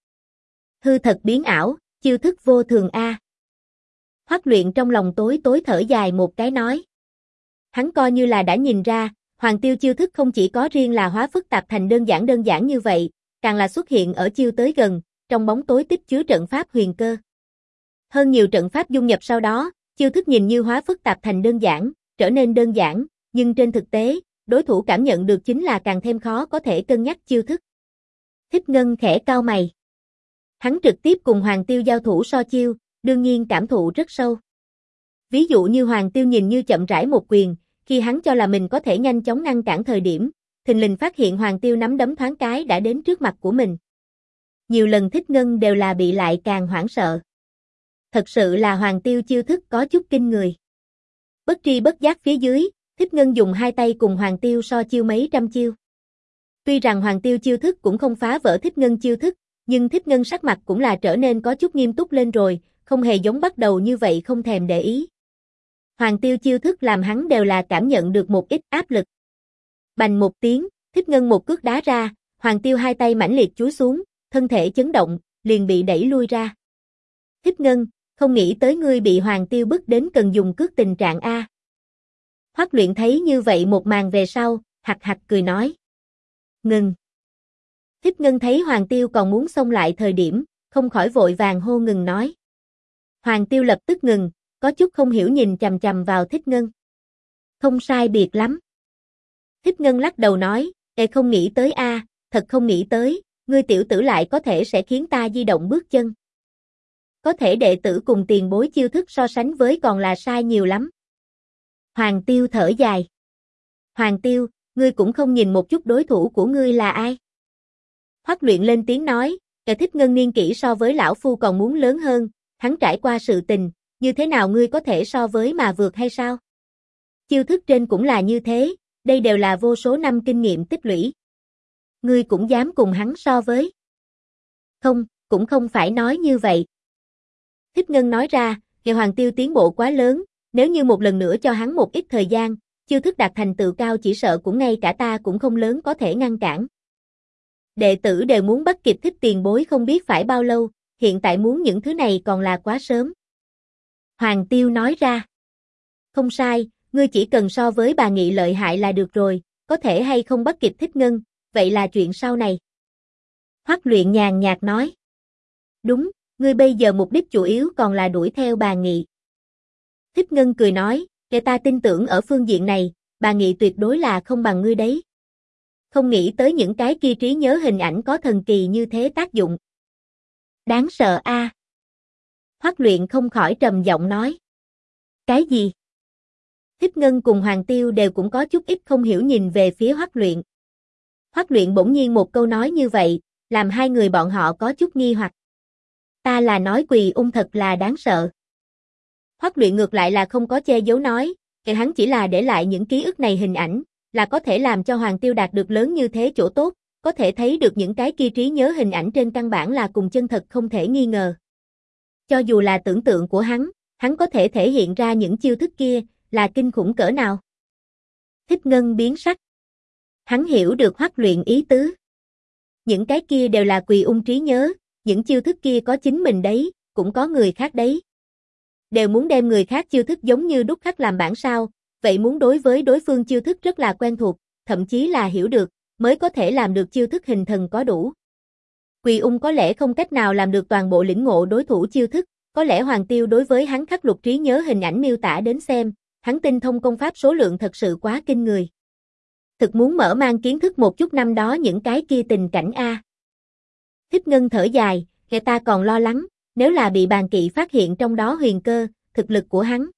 Hư thật biến ảo, chiêu thức vô thường a. Hoắc Luyện trong lòng tối thở dài một cái nói. Hắn coi như là đã nhìn ra, Hoàng Tiêu chiêu thức không chỉ có riêng là hóa phức tạp thành đơn giản như vậy, càng là xuất hiện ở chiêu tới gần, trong bóng tối tích chứa trận pháp huyền cơ. Hơn nhiều trận pháp dung nhập sau đó, chiêu thức nhìn như hóa phức tạp thành đơn giản, trở nên đơn giản, nhưng trên thực tế, đối thủ cảm nhận được chính là càng thêm khó có thể cân nhắc chiêu thức. Thích Ngân khẽ cau mày. Hắn trực tiếp cùng Hoàng Tiêu giao thủ so chiêu, đương nhiên cảm thụ rất sâu. Ví dụ như Hoàng Tiêu nhìn như chậm rãi một quyền, khi hắn cho là mình có thể nhanh chóng ngăn cản thời điểm, thình lình phát hiện Hoàng Tiêu nắm đấm thoáng cái đã đến trước mặt của mình. Nhiều lần Thích Ngân đều là bị lại càng hoảng sợ. Thật sự là Hoàng Tiêu chiêu thức có chút kinh người. Bất tri bất giác phía dưới, Thích Ngân dùng hai tay cùng Hoàng Tiêu so chiêu mấy trăm chiêu. Tuy rằng Hoàng Tiêu chiêu thức cũng không phá vỡ Thích Ngân chiêu thức, nhưng Thích Ngân sắc mặt cũng là trở nên có chút nghiêm túc lên rồi, không hề giống bắt đầu như vậy không thèm để ý. Hoàng Tiêu chiêu thức làm hắn đều là cảm nhận được một ít áp lực. Bành một tiếng, Thích Ngân một cước đá ra, Hoàng Tiêu hai tay mãnh liệt chúi xuống, thân thể chấn động, liền bị đẩy lui ra. Thích Ngân, không nghĩ tới ngươi bị Hoàng Tiêu bức đến cần dùng cước tình trạng A. Hoắc Luyện thấy như vậy một màn về sau, hặc hặc cười nói. Ngừng. Thích Ngân thấy Hoàng Tiêu còn muốn xông lại thời điểm, không khỏi vội vàng hô ngừng nói. Hoàng Tiêu lập tức ngừng, có chút không hiểu nhìn chằm chằm vào Thích Ngân. Không sai biệt lắm. Thích Ngân lắc đầu nói, không nghĩ tới a, thật không nghĩ tới, ngươi tiểu tử lại có thể sẽ khiến ta di động bước chân. Có thể đệ tử cùng tiền bối chiêu thức so sánh với còn là sai nhiều lắm. Hoàng Tiêu thở dài. Hoàng Tiêu, ngươi cũng không nhìn một chút đối thủ của ngươi là ai. Hoắc Luyện lên tiếng nói, Thích Ngân niên kỷ so với lão phu còn muốn lớn hơn, hắn trải qua sự tình, như thế nào ngươi có thể so với mà vượt hay sao? Chiêu thức trên cũng là như thế, đây đều là vô số năm kinh nghiệm tích lũy. Ngươi cũng dám cùng hắn so với? Không, cũng không phải nói như vậy. Thích Ngân nói ra, Hoàng Tiêu tiến bộ quá lớn, nếu như một lần nữa cho hắn một ít thời gian, chiêu thức đạt thành tựu cao chỉ sợ cũng ngay cả ta cũng không lớn có thể ngăn cản. Đệ tử đều muốn bắt kịp Thích tiền bối không biết phải bao lâu, hiện tại muốn những thứ này còn là quá sớm. Hoàng Tiêu nói ra. Không sai, ngươi chỉ cần so với bà Nghị lợi hại là được rồi, có thể hay không bắt kịp Thích Ngân, vậy là chuyện sau này. Hoắc Luyện nhàn nhạt nói. Đúng, ngươi bây giờ mục đích chủ yếu còn là đuổi theo bà Nghị. Thích Ngân cười nói, ta tin tưởng ở phương diện này, bà Nghị tuyệt đối là không bằng ngươi đấy. Không nghĩ tới những cái kia trí nhớ hình ảnh có thần kỳ như thế tác dụng. Đáng sợ a. Hoắc Luyện không khỏi trầm giọng nói. Cái gì? Thích Ngân cùng Hoàng Tiêu đều cũng có chút ít không hiểu nhìn về phía Hoắc Luyện. Hoắc Luyện bỗng nhiên một câu nói như vậy, làm hai người bọn họ có chút nghi hoặc. Ta là nói Quỳ Ung thật là đáng sợ. Hoắc Luyện ngược lại là không có che giấu nói, hắn chỉ là để lại những ký ức này hình ảnh, là có thể làm cho Hoàng Tiêu đạt được lớn như thế chỗ tốt, có thể thấy được những cái kia trí nhớ hình ảnh trên căn bản là cùng chân thật không thể nghi ngờ. Cho dù là tưởng tượng của hắn có thể thể hiện ra những chiêu thức kia, là kinh khủng cỡ nào. Thích Ngân biến sắc. Hắn hiểu được Hoắc Luyện ý tứ. Những cái kia đều là Quỳ Ung trí nhớ, những chiêu thức kia có chính mình đấy, cũng có người khác đấy. Đều muốn đem người khác chiêu thức giống như đúc khắc làm bản sao, vậy muốn đối với đối phương chiêu thức rất là quen thuộc, thậm chí là hiểu được, mới có thể làm được chiêu thức hình thần có đủ. Quỳ Ung có lẽ không cách nào làm được toàn bộ lĩnh ngộ đối thủ chiêu thức, có lẽ Hoàng Tiêu đối với hắn khắc lục trí nhớ hình ảnh miêu tả đến xem, hắn tinh thông công pháp số lượng thật sự quá kinh người. Thực muốn mở mang kiến thức một chút năm đó những cái kia tình cảnh a. Thích Ngân thở dài, người ta còn lo lắng, nếu là bị Bàn Kỵ phát hiện trong đó huyền cơ, thực lực của hắn.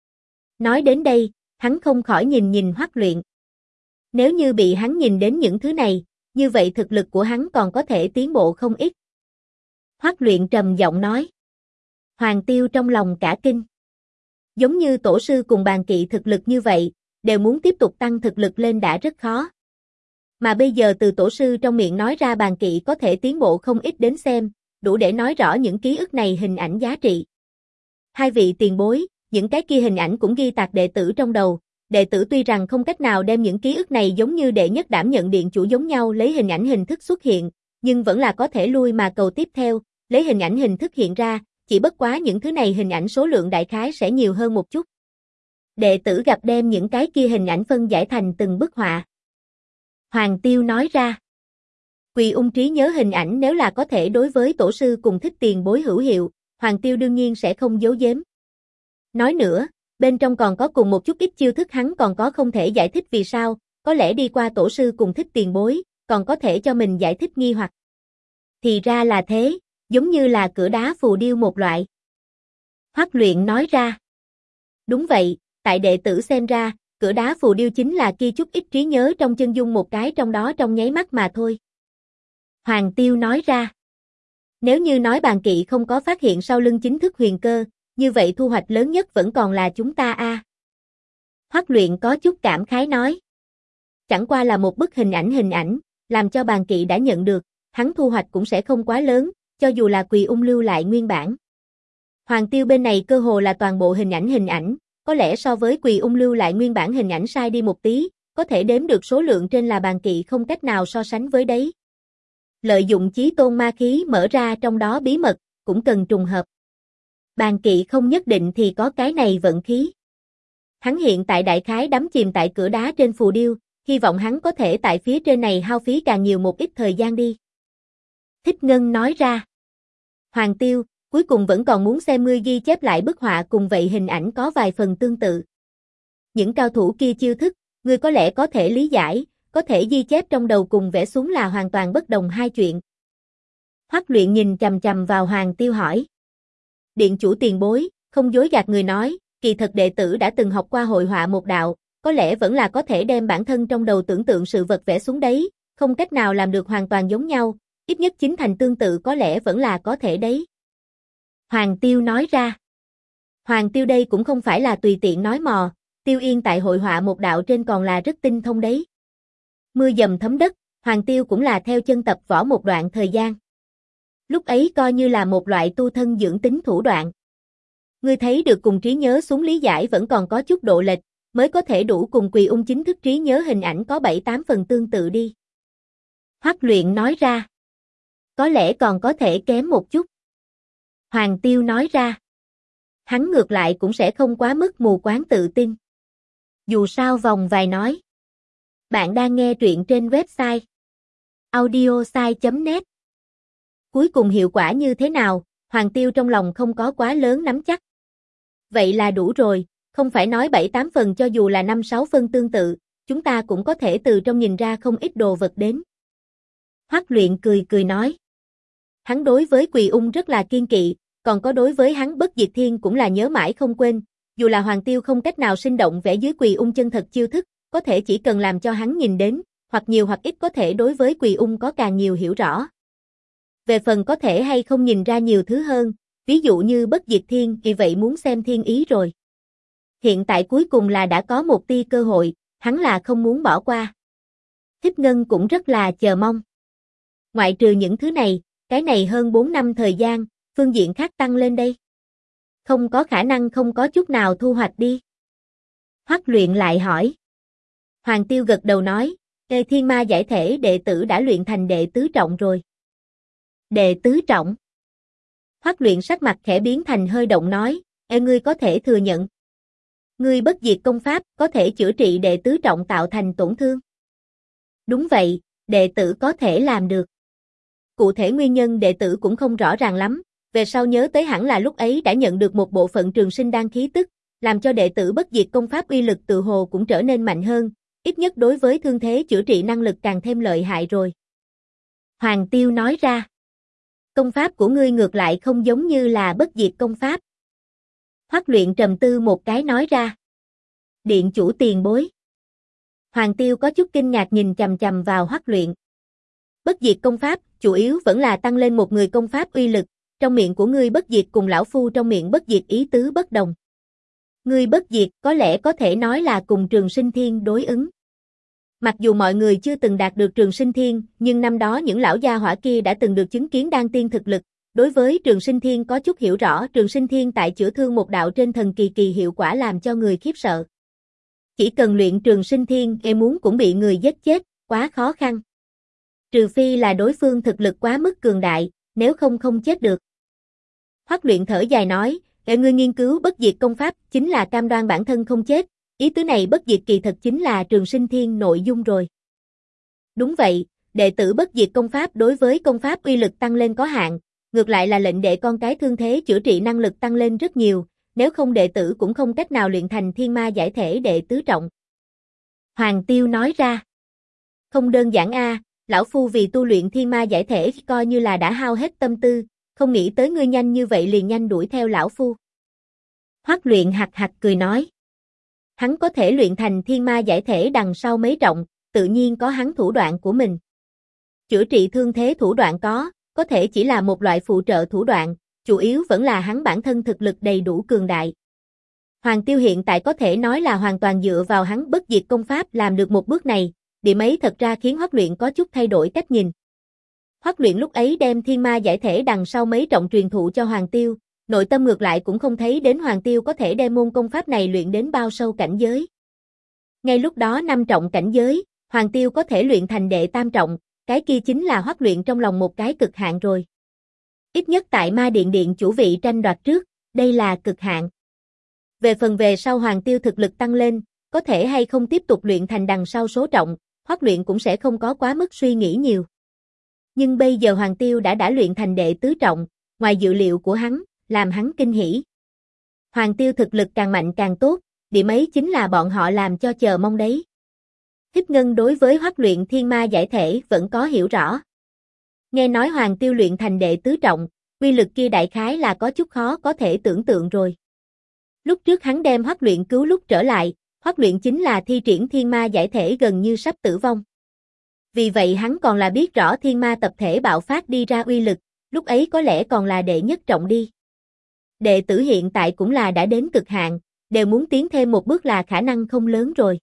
Nói đến đây, hắn không khỏi nhìn Hoắc Luyện. Nếu như bị hắn nhìn đến những thứ này, như vậy thực lực của hắn còn có thể tiến bộ không ít. Hoắc Luyện trầm giọng nói. Hoàng Tiêu trong lòng cả kinh. Giống như tổ sư cùng Bàn Kỵ thực lực như vậy, đều muốn tiếp tục tăng thực lực lên đã rất khó. Mà bây giờ từ tổ sư trong miệng nói ra Bàn Kỵ có thể tiến bộ không ít đến xem, đủ để nói rõ những ký ức này hình ảnh giá trị. Hai vị tiền bối, những cái kia hình ảnh cũng ghi tạc đệ tử trong đầu, đệ tử tuy rằng không cách nào đem những ký ức này giống như đệ nhất đảm nhận điện chủ giống nhau lấy hình ảnh hình thức xuất hiện, nhưng vẫn là có thể lui mà cầu tiếp theo, lấy hình ảnh hình thức hiện ra, chỉ bất quá những thứ này hình ảnh số lượng đại khái sẽ nhiều hơn một chút. Đệ tử gặp đem những cái kia hình ảnh phân giải thành từng bức họa. Hoàng Tiêu nói ra. Quỳ ung trí nhớ hình ảnh nếu là có thể đối với tổ sư cùng Thích tiền bối hữu hiệu, Hoàng Tiêu đương nhiên sẽ không giấu giếm. Nói nữa, bên trong còn có cùng một chút ít chiêu thức hắn còn có không thể giải thích vì sao, có lẽ đi qua tổ sư cùng Thích tiền bối, còn có thể cho mình giải thích nghi hoặc. Thì ra là thế, giống như là cửa đá phù điêu một loại. Hoắc Luyện nói ra. Đúng vậy, tại đệ tử xem ra, cửa đá phù điêu chính là kia chút ít trí nhớ trong chân dung một cái trong đó trong nháy mắt mà thôi. Hoàng Tiêu nói ra. Nếu như nói bàn kỵ không có phát hiện sau lưng chính thức huyền cơ, như vậy thu hoạch lớn nhất vẫn còn là chúng ta a. Hoắc Luyện có chút cảm khái nói. Chẳng qua là một bức hình ảnh, làm cho bàn kỵ đã nhận được, hắn thu hoạch cũng sẽ không quá lớn, cho dù là Quỳ ung lưu lại nguyên bản. Hoàng Tiêu bên này cơ hồ là toàn bộ hình ảnh, có lẽ so với Quỳ ung lưu lại nguyên bản hình ảnh sai đi một tí, có thể đếm được số lượng trên là bàn kỵ không cách nào so sánh với đấy. Lợi dụng chí tôn ma khí mở ra trong đó bí mật, cũng cần trùng hợp. Bàn kỵ không nhất định thì có cái này vận khí. Hắn hiện tại đại khái đắm chìm tại cửa đá trên phù điêu, hy vọng hắn có thể tại phía trên này hao phí càng nhiều một ít thời gian đi. Thích Ngân nói ra. Hoàng Tiêu, cuối cùng vẫn còn muốn xem ngươi ghi chép lại bức họa cùng vậy hình ảnh có vài phần tương tự. Những cao thủ kia chiêu thức, ngươi có lẽ có thể lý giải, có thể ghi chép trong đầu cùng vẽ xuống là hoàn toàn bất đồng hai chuyện. Hoắc Luyện nhìn chằm chằm vào Hoàng Tiêu hỏi. Điện chủ tiền bối, không dối gạt người nói, kỳ thật đệ tử đã từng học qua hội họa một đạo, có lẽ vẫn là có thể đem bản thân trong đầu tưởng tượng sự vật vẽ xuống đấy, không cách nào làm được hoàn toàn giống nhau, ít nhất chính thành tương tự có lẽ vẫn là có thể đấy. Hoàng Tiêu nói ra. Hoàng Tiêu đây cũng không phải là tùy tiện nói mò, Tiêu Yên tại hội họa một đạo trên còn là rất tinh thông đấy. Mưa dầm thấm đất, Hoàng Tiêu cũng là theo chân tập võ một đoạn thời gian. Lúc ấy coi như là một loại tu thân dưỡng tính thủ đoạn. Ngươi thấy được cùng trí nhớ xuống lý giải vẫn còn có chút độ lệch, mới có thể đủ cùng Quỳ ung chính thức trí nhớ hình ảnh có 7-8 phần tương tự đi. Hoắc Luyện nói ra. Có lẽ còn có thể kém một chút. Hoàng Tiêu nói ra. Hắn ngược lại cũng sẽ không quá mức mù quáng tự tin. Dù sao vòng vài nói. Bạn đang nghe truyện trên website audiosai.net. Cuối cùng hiệu quả như thế nào, Hoàng Tiêu trong lòng không có quá lớn nắm chắc. Vậy là đủ rồi, không phải nói 7-8 phần cho dù là 5-6 phân tương tự, chúng ta cũng có thể từ trong nhìn ra không ít đồ vật đến. Hoắc Luyện cười cười nói. Hắn đối với Quỳ ung rất là kiên kỵ, còn có đối với hắn Bất Diệt Thiên cũng là nhớ mãi không quên, dù là Hoàng Tiêu không cách nào sinh động vẽ dưới Quỳ ung chân thật chiêu thức, có thể chỉ cần làm cho hắn nhìn đến, hoặc nhiều hoặc ít có thể đối với Quỳ ung có càng nhiều hiểu rõ. Về phần có thể hay không nhìn ra nhiều thứ hơn, ví dụ như Bất Diệt Thiên thì vậy muốn xem thiên ý rồi. Hiện tại cuối cùng là đã có một tia cơ hội, hắn là không muốn bỏ qua. Thích Ngân cũng rất là chờ mong. Ngoại trừ những thứ này, cái này hơn 4 năm thời gian, phương diện khác tăng lên đây. Không có khả năng không có chút nào thu hoạch đi. Hoắc Luyện lại hỏi. Hoàng Tiêu gật đầu nói, Thiên Ma giải thể đệ tử đã luyện thành đệ tứ trọng rồi. Đệ tứ trọng. Hoắc Luyện sắc mặt khẽ biến thành hơi động nói, ngươi có thể thừa nhận. Ngươi bất diệt công pháp có thể chữa trị đệ tứ trọng tạo thành tổn thương. Đúng vậy, đệ tử có thể làm được. Cụ thể nguyên nhân đệ tử cũng không rõ ràng lắm, về sau nhớ tới hẳn là lúc ấy đã nhận được một bộ phận trường sinh đan khí tức, làm cho đệ tử bất diệt công pháp uy lực tự hồ cũng trở nên mạnh hơn, ít nhất đối với thương thế chữa trị năng lực càng thêm lợi hại rồi. Hoàng Tiêu nói ra. Công pháp của ngươi ngược lại không giống như là bất diệt công pháp. Hoắc Luyện trầm tư một cái nói ra. Điện chủ tiền bối. Hoàng Tiêu có chút kinh ngạc nhìn chằm chằm vào Hoắc Luyện. Bất diệt công pháp, chủ yếu vẫn là tăng lên một người công pháp uy lực, trong miệng của ngươi bất diệt cùng lão phu trong miệng bất diệt ý tứ bất đồng. Ngươi bất diệt có lẽ có thể nói là cùng Trường Sinh Thiên đối ứng. Mặc dù mọi người chưa từng đạt được Trường Sinh Thiên, nhưng năm đó những lão gia hỏa kia đã từng được chứng kiến đan tiên thực lực, đối với Trường Sinh Thiên có chút hiểu rõ. Trường Sinh Thiên tại chữa thương một đạo trên thần kỳ kỳ hiệu quả làm cho người khiếp sợ. Chỉ cần luyện Trường Sinh Thiên, muốn cũng bị người giết chết, quá khó khăn. Trừ phi là đối phương thực lực quá mức cường đại, nếu không không chết được. Hoắc Luyện thở dài nói, Ngươi nghiên cứu bất diệt công pháp chính là cam đoan bản thân không chết, ý tứ này bất diệt kỳ thật chính là Trường Sinh Thiên nội dung rồi. Đúng vậy, đệ tử bất diệt công pháp đối với công pháp uy lực tăng lên có hạn, ngược lại là lệnh đệ con cái thương thế chữa trị năng lực tăng lên rất nhiều, nếu không đệ tử cũng không cách nào luyện thành thiên ma giải thể đệ tứ trọng. Hoàng Tiêu nói ra. Không đơn giản a, lão phu vì tu luyện thiên ma giải thể coi như là đã hao hết tâm tư, không nghĩ tới ngươi nhanh như vậy liền nhanh đuổi theo lão phu. Hoắc Luyện hạc hạc cười nói. Hắn có thể luyện thành thiên ma giải thể đằng sau mấy trọng, tự nhiên có hắn thủ đoạn của mình. Chữa trị thương thế thủ đoạn có thể chỉ là một loại phụ trợ thủ đoạn, chủ yếu vẫn là hắn bản thân thực lực đầy đủ cường đại. Hoàng Tiêu hiện tại có thể nói là hoàn toàn dựa vào hắn bất diệt công pháp làm được một bước này, điểm ấy thật ra khiến Hoắc Luyện có chút thay đổi cách nhìn. Hoắc Luyện lúc ấy đem thiên ma giải thể đằng sau mấy trọng truyền thụ cho Hoàng Tiêu, nội tâm ngược lại cũng không thấy đến Hoàng Tiêu có thể đem môn công pháp này luyện đến bao sâu cảnh giới. Ngay lúc đó 5 trọng cảnh giới, Hoàng Tiêu có thể luyện thành đệ tam trọng, cái kia chính là Hoắc Luyện trong lòng một cái cực hạn rồi. Ít nhất tại Ma Điện điện chủ vị tranh đoạt trước, đây là cực hạn. Về phần về sau Hoàng Tiêu thực lực tăng lên, có thể hay không tiếp tục luyện thành đằng sau số trọng, Hoắc Luyện cũng sẽ không có quá mức suy nghĩ nhiều. Nhưng bây giờ Hoàng Tiêu đã luyện thành đệ tứ trọng, ngoài dự liệu của hắn, làm hắn kinh hỉ. Hoàng Tiêu thực lực càng mạnh càng tốt, điểm ấy chính là bọn họ làm cho chờ mong đấy. Hít Ngân đối với Hoắc Luyện thiên ma giải thể vẫn có hiểu rõ. Nghe nói Hoàng Tiêu luyện thành đệ tứ trọng, uy lực kia đại khái là có chút khó có thể tưởng tượng rồi. Lúc trước hắn đem Hoắc Luyện cứu lúc trở lại, Hoắc Luyện chính là thi triển thiên ma giải thể gần như sắp tử vong. Vì vậy hắn còn là biết rõ thiên ma tập thể bạo phát đi ra uy lực, lúc ấy có lẽ còn là đệ nhất trọng đi. Đệ tử hiện tại cũng là đã đến cực hạn, đều muốn tiến thêm một bước là khả năng không lớn rồi.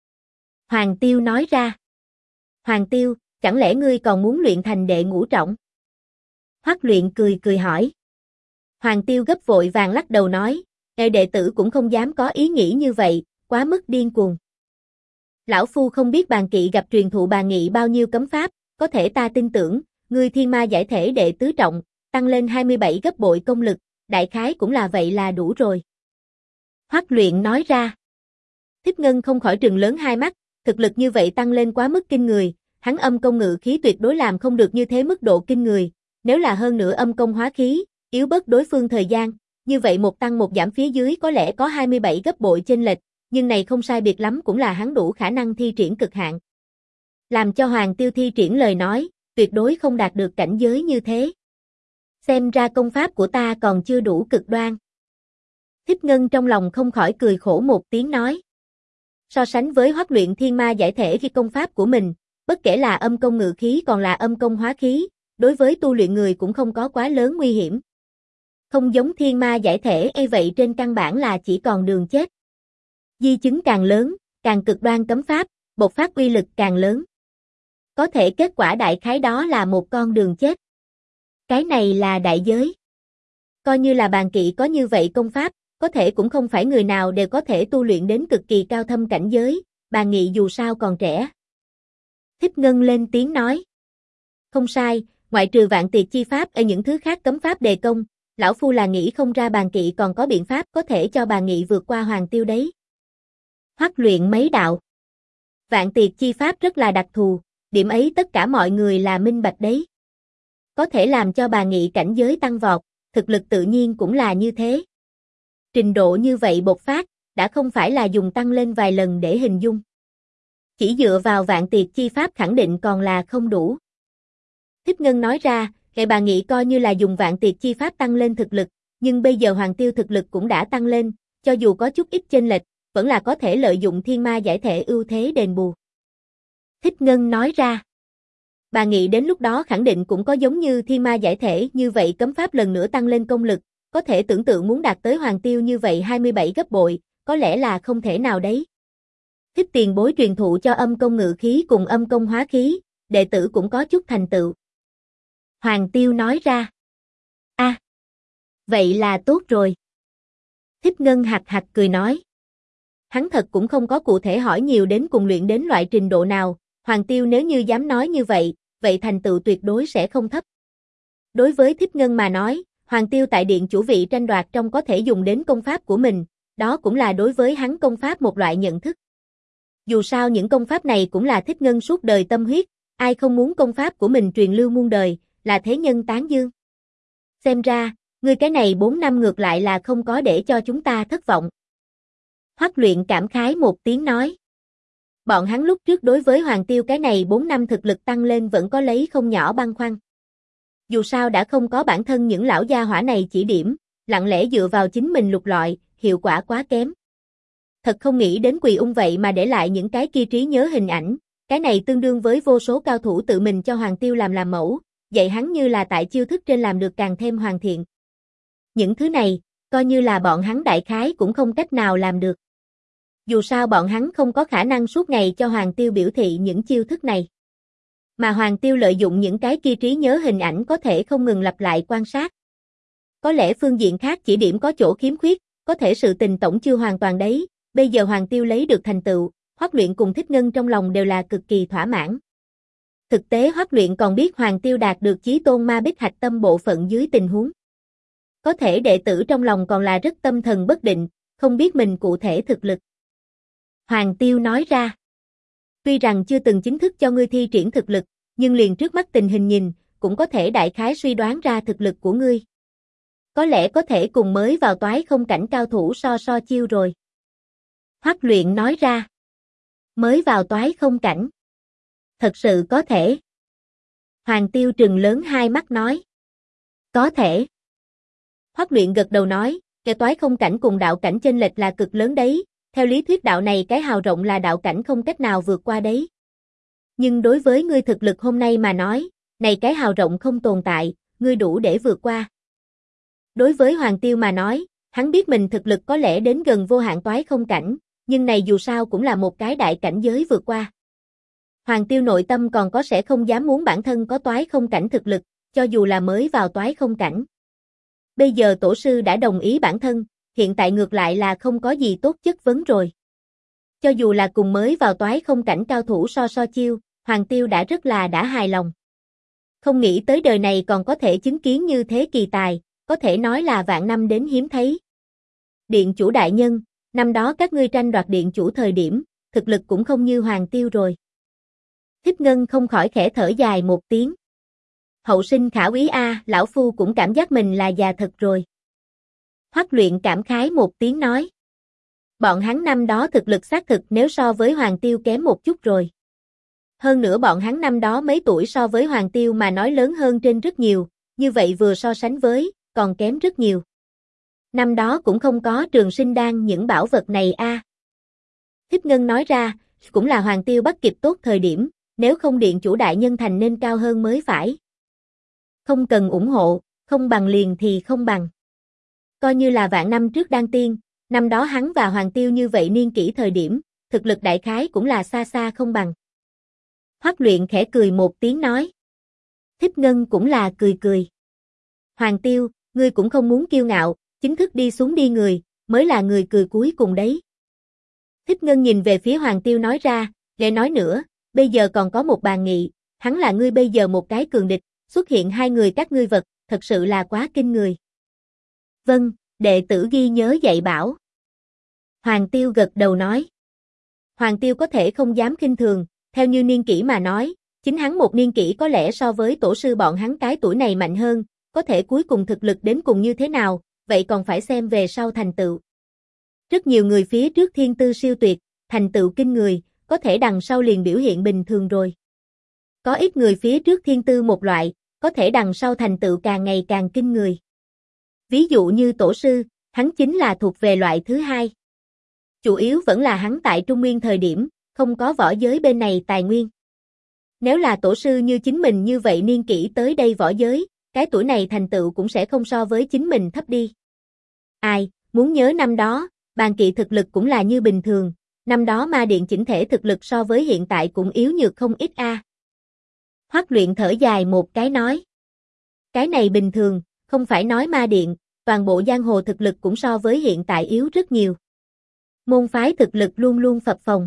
Hoàng Tiêu nói ra. Hoàng Tiêu, chẳng lẽ ngươi còn muốn luyện thành đệ ngũ trọng? Hoắc Luyện cười cười hỏi. Hoàng Tiêu gấp vội vàng lắc đầu nói, đệ tử cũng không dám có ý nghĩ như vậy, quá mức điên cuồng. Lão phu không biết Bàn Kỵ gặp truyền thụ Bàn Nghị bao nhiêu cấm pháp, có thể ta tin tưởng, ngươi thiên ma giải thể đệ tứ trọng, tăng lên 27 gấp bội công lực, đại khái cũng là vậy là đủ rồi. Hoắc Luyện nói ra. Thích Ngân không khỏi trừng lớn hai mắt, thực lực như vậy tăng lên quá mức kinh người, hắn âm công ngự khí tuyệt đối làm không được như thế mức độ kinh người, nếu là hơn nữa âm công hóa khí, yếu bớt đối phương thời gian, như vậy một tăng một giảm phía dưới có lẽ có 27 gấp bội chênh lệch, nhưng này không sai biệt lắm cũng là hắn đủ khả năng thi triển cực hạn. Làm cho Hoàng Tiêu thi triển lời nói, tuyệt đối không đạt được cảnh giới như thế. Xem ra công pháp của ta còn chưa đủ cực đoan. Thích Ngân trong lòng không khỏi cười khổ một tiếng nói. So sánh với Hoắc Luyện thiên ma giải thể khi công pháp của mình, bất kể là âm công ngự khí còn là âm công hóa khí, đối với tu luyện người cũng không có quá lớn nguy hiểm. Không giống thiên ma giải thể vậy trên căn bản là chỉ còn đường chết. Di chứng càng lớn, càng cực đoan cấm pháp, bộc phát uy lực càng lớn. Có thể kết quả đại khái đó là một con đường chết. Cái này là đại giới. Coi như là Bàn Kỵ có như vậy công pháp, có thể cũng không phải người nào đều có thể tu luyện đến cực kỳ cao thâm cảnh giới, Bàn Nghị dù sao còn trẻ. Thích Ngân lên tiếng nói. Không sai, ngoại trừ Vạn Tiệt chi pháp ở những thứ khác cấm pháp đề công, lão phu là nghĩ không ra Bàn Kỵ còn có biện pháp có thể cho Bàn Nghị vượt qua Hoàng Tiêu đấy. Hoắc Luyện mấy đạo. Vạn Tiệt chi pháp rất là đặc thù, điểm ấy tất cả mọi người là minh bạch đấy. Có thể làm cho Bàn Nghị cảnh giới tăng vọt, thực lực tự nhiên cũng là như thế. Trình độ như vậy bộc phát, đã không phải là dùng tăng lên vài lần để hình dung. Chỉ dựa vào Vạn Tiệt chi pháp khẳng định còn là không đủ. Thích Ngân nói ra, Bàn Nghị coi như là dùng Vạn Tiệt chi pháp tăng lên thực lực, nhưng bây giờ Hoàng Tiêu thực lực cũng đã tăng lên, cho dù có chút ít chênh lệch, vẫn là có thể lợi dụng thiên ma giải thể ưu thế đền bù. Thích Ngân nói ra. Bàn Nghị đến lúc đó khẳng định cũng có giống như thiên ma giải thể như vậy cấm pháp lần nữa tăng lên công lực, có thể tưởng tượng muốn đạt tới Hoàng Tiêu như vậy 27 gấp bội, có lẽ là không thể nào đấy. Thích tiền bối truyền thụ cho âm công ngự khí cùng âm công hóa khí, đệ tử cũng có chút thành tựu. Hoàng Tiêu nói ra. Vậy là tốt rồi. Thích Ngân hạc hạc cười nói. Hắn thật cũng không có cụ thể hỏi nhiều đến cùng luyện đến loại trình độ nào, Hoàng Tiêu nếu như dám nói như vậy, vậy thành tựu tuyệt đối sẽ không thấp. Đối với Thích Ngân mà nói, Hoàng Tiêu tại điện chủ vị tranh đoạt trong có thể dùng đến công pháp của mình, đó cũng là đối với hắn công pháp một loại nhận thức. Dù sao những công pháp này cũng là Thích Ngân suốt đời tâm huyết, ai không muốn công pháp của mình truyền lưu muôn đời, là thế nhân tán dương. Xem ra, ngươi cái này 4 năm ngược lại là không có để cho chúng ta thất vọng. Hoắc Luyện cảm khái một tiếng nói. Bọn hắn lúc trước đối với Hoàng Tiêu cái này 4 năm thực lực tăng lên vẫn có lấy không nhỏ băn khoăn. Dù sao đã không có bản thân những lão gia hỏa này chỉ điểm, lặng lẽ dựa vào chính mình lục lọi, hiệu quả quá kém. Thật không nghĩ đến Quỳ Ung vậy mà để lại những cái kia trí nhớ hình ảnh, cái này tương đương với vô số cao thủ tự mình cho Hoàng Tiêu làm mẫu, dạy hắn như là tại chiêu thức trên làm được càng thêm hoàn thiện. Những thứ này, coi như là bọn hắn đại khái cũng không cách nào làm được. Dù sao bọn hắn không có khả năng suốt ngày cho Hoàng Tiêu biểu thị những chiêu thức này. Mà Hoàng Tiêu lợi dụng những cái kia trí nhớ hình ảnh có thể không ngừng lặp lại quan sát. Có lẽ phương diện khác chỉ điểm có chỗ khiếm khuyết, có thể sự tình tổng chưa hoàn toàn đấy, bây giờ Hoàng Tiêu lấy được thành tựu, Hoắc Luyện cùng Thích Ngân trong lòng đều là cực kỳ thỏa mãn. Thực tế Hoắc Luyện còn biết Hoàng Tiêu đạt được chí tôn ma bích hạch tâm bộ phận dưới tình huống. Có thể đệ tử trong lòng còn là rất tâm thần bất định, không biết mình cụ thể thực lực. Hoàng Tiêu nói ra. Tuy rằng chưa từng chính thức cho ngươi thi triển thực lực, nhưng liền trước mắt tình hình nhìn, cũng có thể đại khái suy đoán ra thực lực của ngươi. Có lẽ có thể cùng mới vào toái không cảnh cao thủ so chiêu rồi. Hoắc Luyện nói ra. Mới vào toái không cảnh. Thật sự có thể. Hoàng Tiêu trừng lớn hai mắt nói. Có thể. Hoắc Luyện gật đầu nói, cái toái không cảnh cùng đạo cảnh chênh lệch là cực lớn đấy, theo lý thuyết đạo này cái hào rộng là đạo cảnh không cách nào vượt qua đấy. Nhưng đối với ngươi thực lực hôm nay mà nói, này cái hào rộng không tồn tại, ngươi đủ để vượt qua. Đối với Hoàng Tiêu mà nói, hắn biết mình thực lực có lẽ đến gần vô hạn toái không cảnh, nhưng này dù sao cũng là một cái đại cảnh giới vượt qua. Hoàng Tiêu nội tâm còn có sẽ không dám muốn bản thân có toái không cảnh thực lực, cho dù là mới vào toái không cảnh. Bây giờ tổ sư đã đồng ý bản thân, hiện tại ngược lại là không có gì tốt chất vấn rồi. Cho dù là cùng mới vào toái không cảnh cao thủ so chiêu, Hoàng Tiêu đã rất là đã hài lòng. Không nghĩ tới đời này còn có thể chứng kiến như thế kỳ tài, có thể nói là vạn năm đến hiếm thấy. Điện chủ đại nhân, năm đó các ngươi tranh đoạt điện chủ thời điểm, thực lực cũng không như Hoàng Tiêu rồi. Thích Ngân không khỏi khẽ thở dài một tiếng. Hậu sinh khả úy a, lão phu cũng cảm giác mình là già thật rồi. Hoắc Luyện cảm khái một tiếng nói. Bọn hắn năm đó thực lực xác thực nếu so với Hoàng Tiêu kém một chút rồi. Hơn nữa bọn hắn năm đó mấy tuổi so với Hoàng Tiêu mà nói lớn hơn trên rất nhiều, như vậy vừa so sánh với, còn kém rất nhiều. Năm đó cũng không có trường sinh đan những bảo vật này a. Thích Ngân nói ra, cũng là Hoàng Tiêu bắt kịp tốt thời điểm, nếu không điện chủ đại nhân thành nên cao hơn mới phải. Không cần ủng hộ, không bằng liền thì không bằng. Coi như là vạn năm trước đan tiên, năm đó hắn và Hoàng Tiêu như vậy niên kỷ thời điểm, thực lực đại khái cũng là xa xa không bằng. Hoắc Luyện khẽ cười một tiếng nói. Thích Ngân cũng là cười cười. Hoàng Tiêu, ngươi cũng không muốn kiêu ngạo, chính thức đi xuống đi người, mới là người cười cuối cùng đấy. Thích Ngân nhìn về phía Hoàng Tiêu nói ra, để nói nữa, bây giờ còn có một bàn nghị, hắn là ngươi bây giờ một cái cường địch, xuất hiện hai người các ngươi vật, thật sự là quá kinh người. Vâng, đệ tử ghi nhớ dạy bảo. Hoàng Tiêu gật đầu nói. Hoàng Tiêu có thể không dám khinh thường, theo như niên kỷ mà nói, chính hắn một niên kỷ có lẽ so với tổ sư bọn hắn cái tuổi này mạnh hơn, có thể cuối cùng thực lực đến cùng như thế nào, vậy còn phải xem về sau thành tựu. Rất nhiều người phía trước thiên tư siêu tuyệt, thành tựu kinh người, có thể đằng sau liền biểu hiện bình thường rồi. Có ít người phía trước thiên tư một loại, có thể đằng sau thành tựu càng ngày càng kinh người. Ví dụ như tổ sư, hắn chính là thuộc về loại thứ hai. Chủ yếu vẫn là hắn tại Trung Nguyên thời điểm, không có võ giới bên này tài nguyên. Nếu là tổ sư như chính mình như vậy niên kỷ tới đây võ giới, cái tuổi này thành tựu cũng sẽ không so với chính mình thấp đi. Ai, muốn nhớ năm đó, bàn kỵ thực lực cũng là như bình thường, năm đó ma điện chỉnh thể thực lực so với hiện tại cũng yếu nhược không ít a. Hoắc Luyện thở dài một cái nói. Cái này bình thường, không phải nói ma điện, toàn bộ giang hồ thực lực cũng so với hiện tại yếu rất nhiều. Môn phái thực lực luôn luôn phập phồng.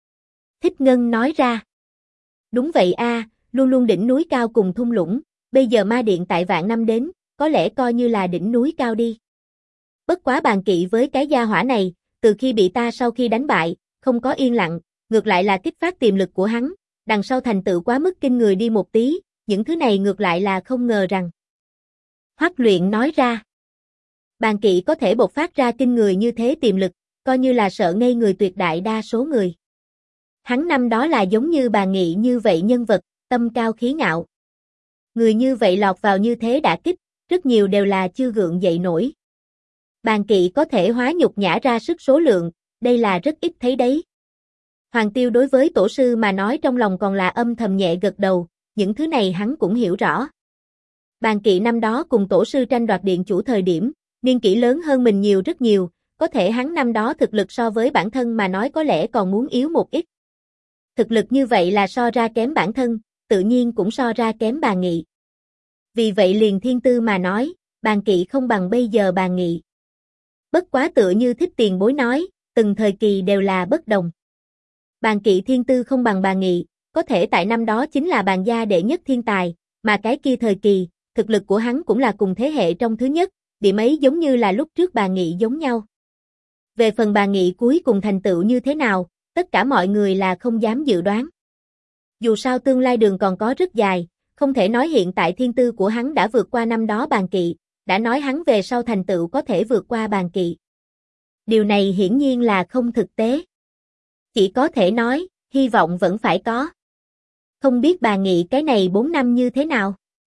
Thích Ngân nói ra. Đúng vậy a, luôn luôn đỉnh núi cao cùng thung lũng, bây giờ ma điện tại vạn năm đến, có lẽ coi như là đỉnh núi cao đi. Bất quá bàn kỵ với cái gia hỏa này, từ khi bị ta sau khi đánh bại, không có yên lặng, ngược lại là kích phát tiềm lực của hắn, đằng sau thành tựu quá mức kinh người đi một tí, những thứ này ngược lại là không ngờ rằng. Hoắc Luyện nói ra. Bàn kỵ có thể bộc phát ra kinh người như thế tiềm lực, coi như là sợ ngây người tuyệt đại đa số người. Hắn năm đó là giống như Bàn Nghị như vậy nhân vật, tâm cao khí ngạo. Người như vậy lọt vào như thế đả kích, rất nhiều đều là chưa gượng dậy nổi. Bàn kỵ có thể hóa nhục nhã ra sức số lượng, đây là rất ít thấy đấy. Hoàng Tiêu đối với tổ sư mà nói trong lòng còn là âm thầm nhẹ gật đầu, những thứ này hắn cũng hiểu rõ. Bàn kỵ năm đó cùng tổ sư tranh đoạt điện chủ thời điểm, niên kỷ lớn hơn mình nhiều rất nhiều, có thể hắn năm đó thực lực so với bản thân mà nói có lẽ còn muốn yếu một ít. Thực lực như vậy là so ra kém bản thân, tự nhiên cũng so ra kém Bàn Nghị. Vì vậy liền thiên tư mà nói, Bàn kỵ không bằng bây giờ Bàn Nghị. Bất quá tựa như Thích Tiền Bối nói, từng thời kỳ đều là bất đồng. Bàn kỵ thiên tư không bằng Bàn Nghị, có thể tại năm đó chính là Bàn gia đệ nhất thiên tài, mà cái kia thời kỳ, thực lực của hắn cũng là cùng thế hệ trong thứ nhất, điểm ấy giống như là lúc trước Bàn Nghị giống nhau. Về phần Bàn Nghị cuối cùng thành tựu như thế nào, tất cả mọi người là không dám dự đoán. Dù sao tương lai đường còn có rất dài, không thể nói hiện tại thiên tư của hắn đã vượt qua năm đó Bàn Kỵ, đã nói hắn về sau thành tựu có thể vượt qua Bàn Kỵ. Điều này hiển nhiên là không thực tế. Chỉ có thể nói, hy vọng vẫn phải có. Không biết Bàn Nghị cái này 4 năm như thế nào?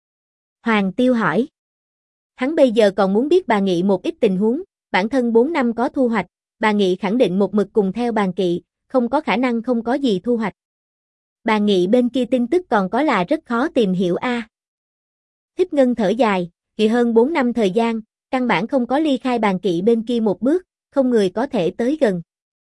Hoàng Tiêu hỏi. Hắn bây giờ còn muốn biết Bàn Nghị một ít tình huống, bản thân 4 năm có thu hoạch, Bàn Nghị khẳng định một mực cùng theo Bàn Kỵ, không có khả năng không có gì thu hoạch. Bàn Nghị bên kia tin tức còn có là rất khó tìm hiểu a. Thích Ngân thở dài, kỳ hơn 4 năm thời gian, căn bản không có ly khai Bàn Kỵ bên kia một bước, không người có thể tới gần.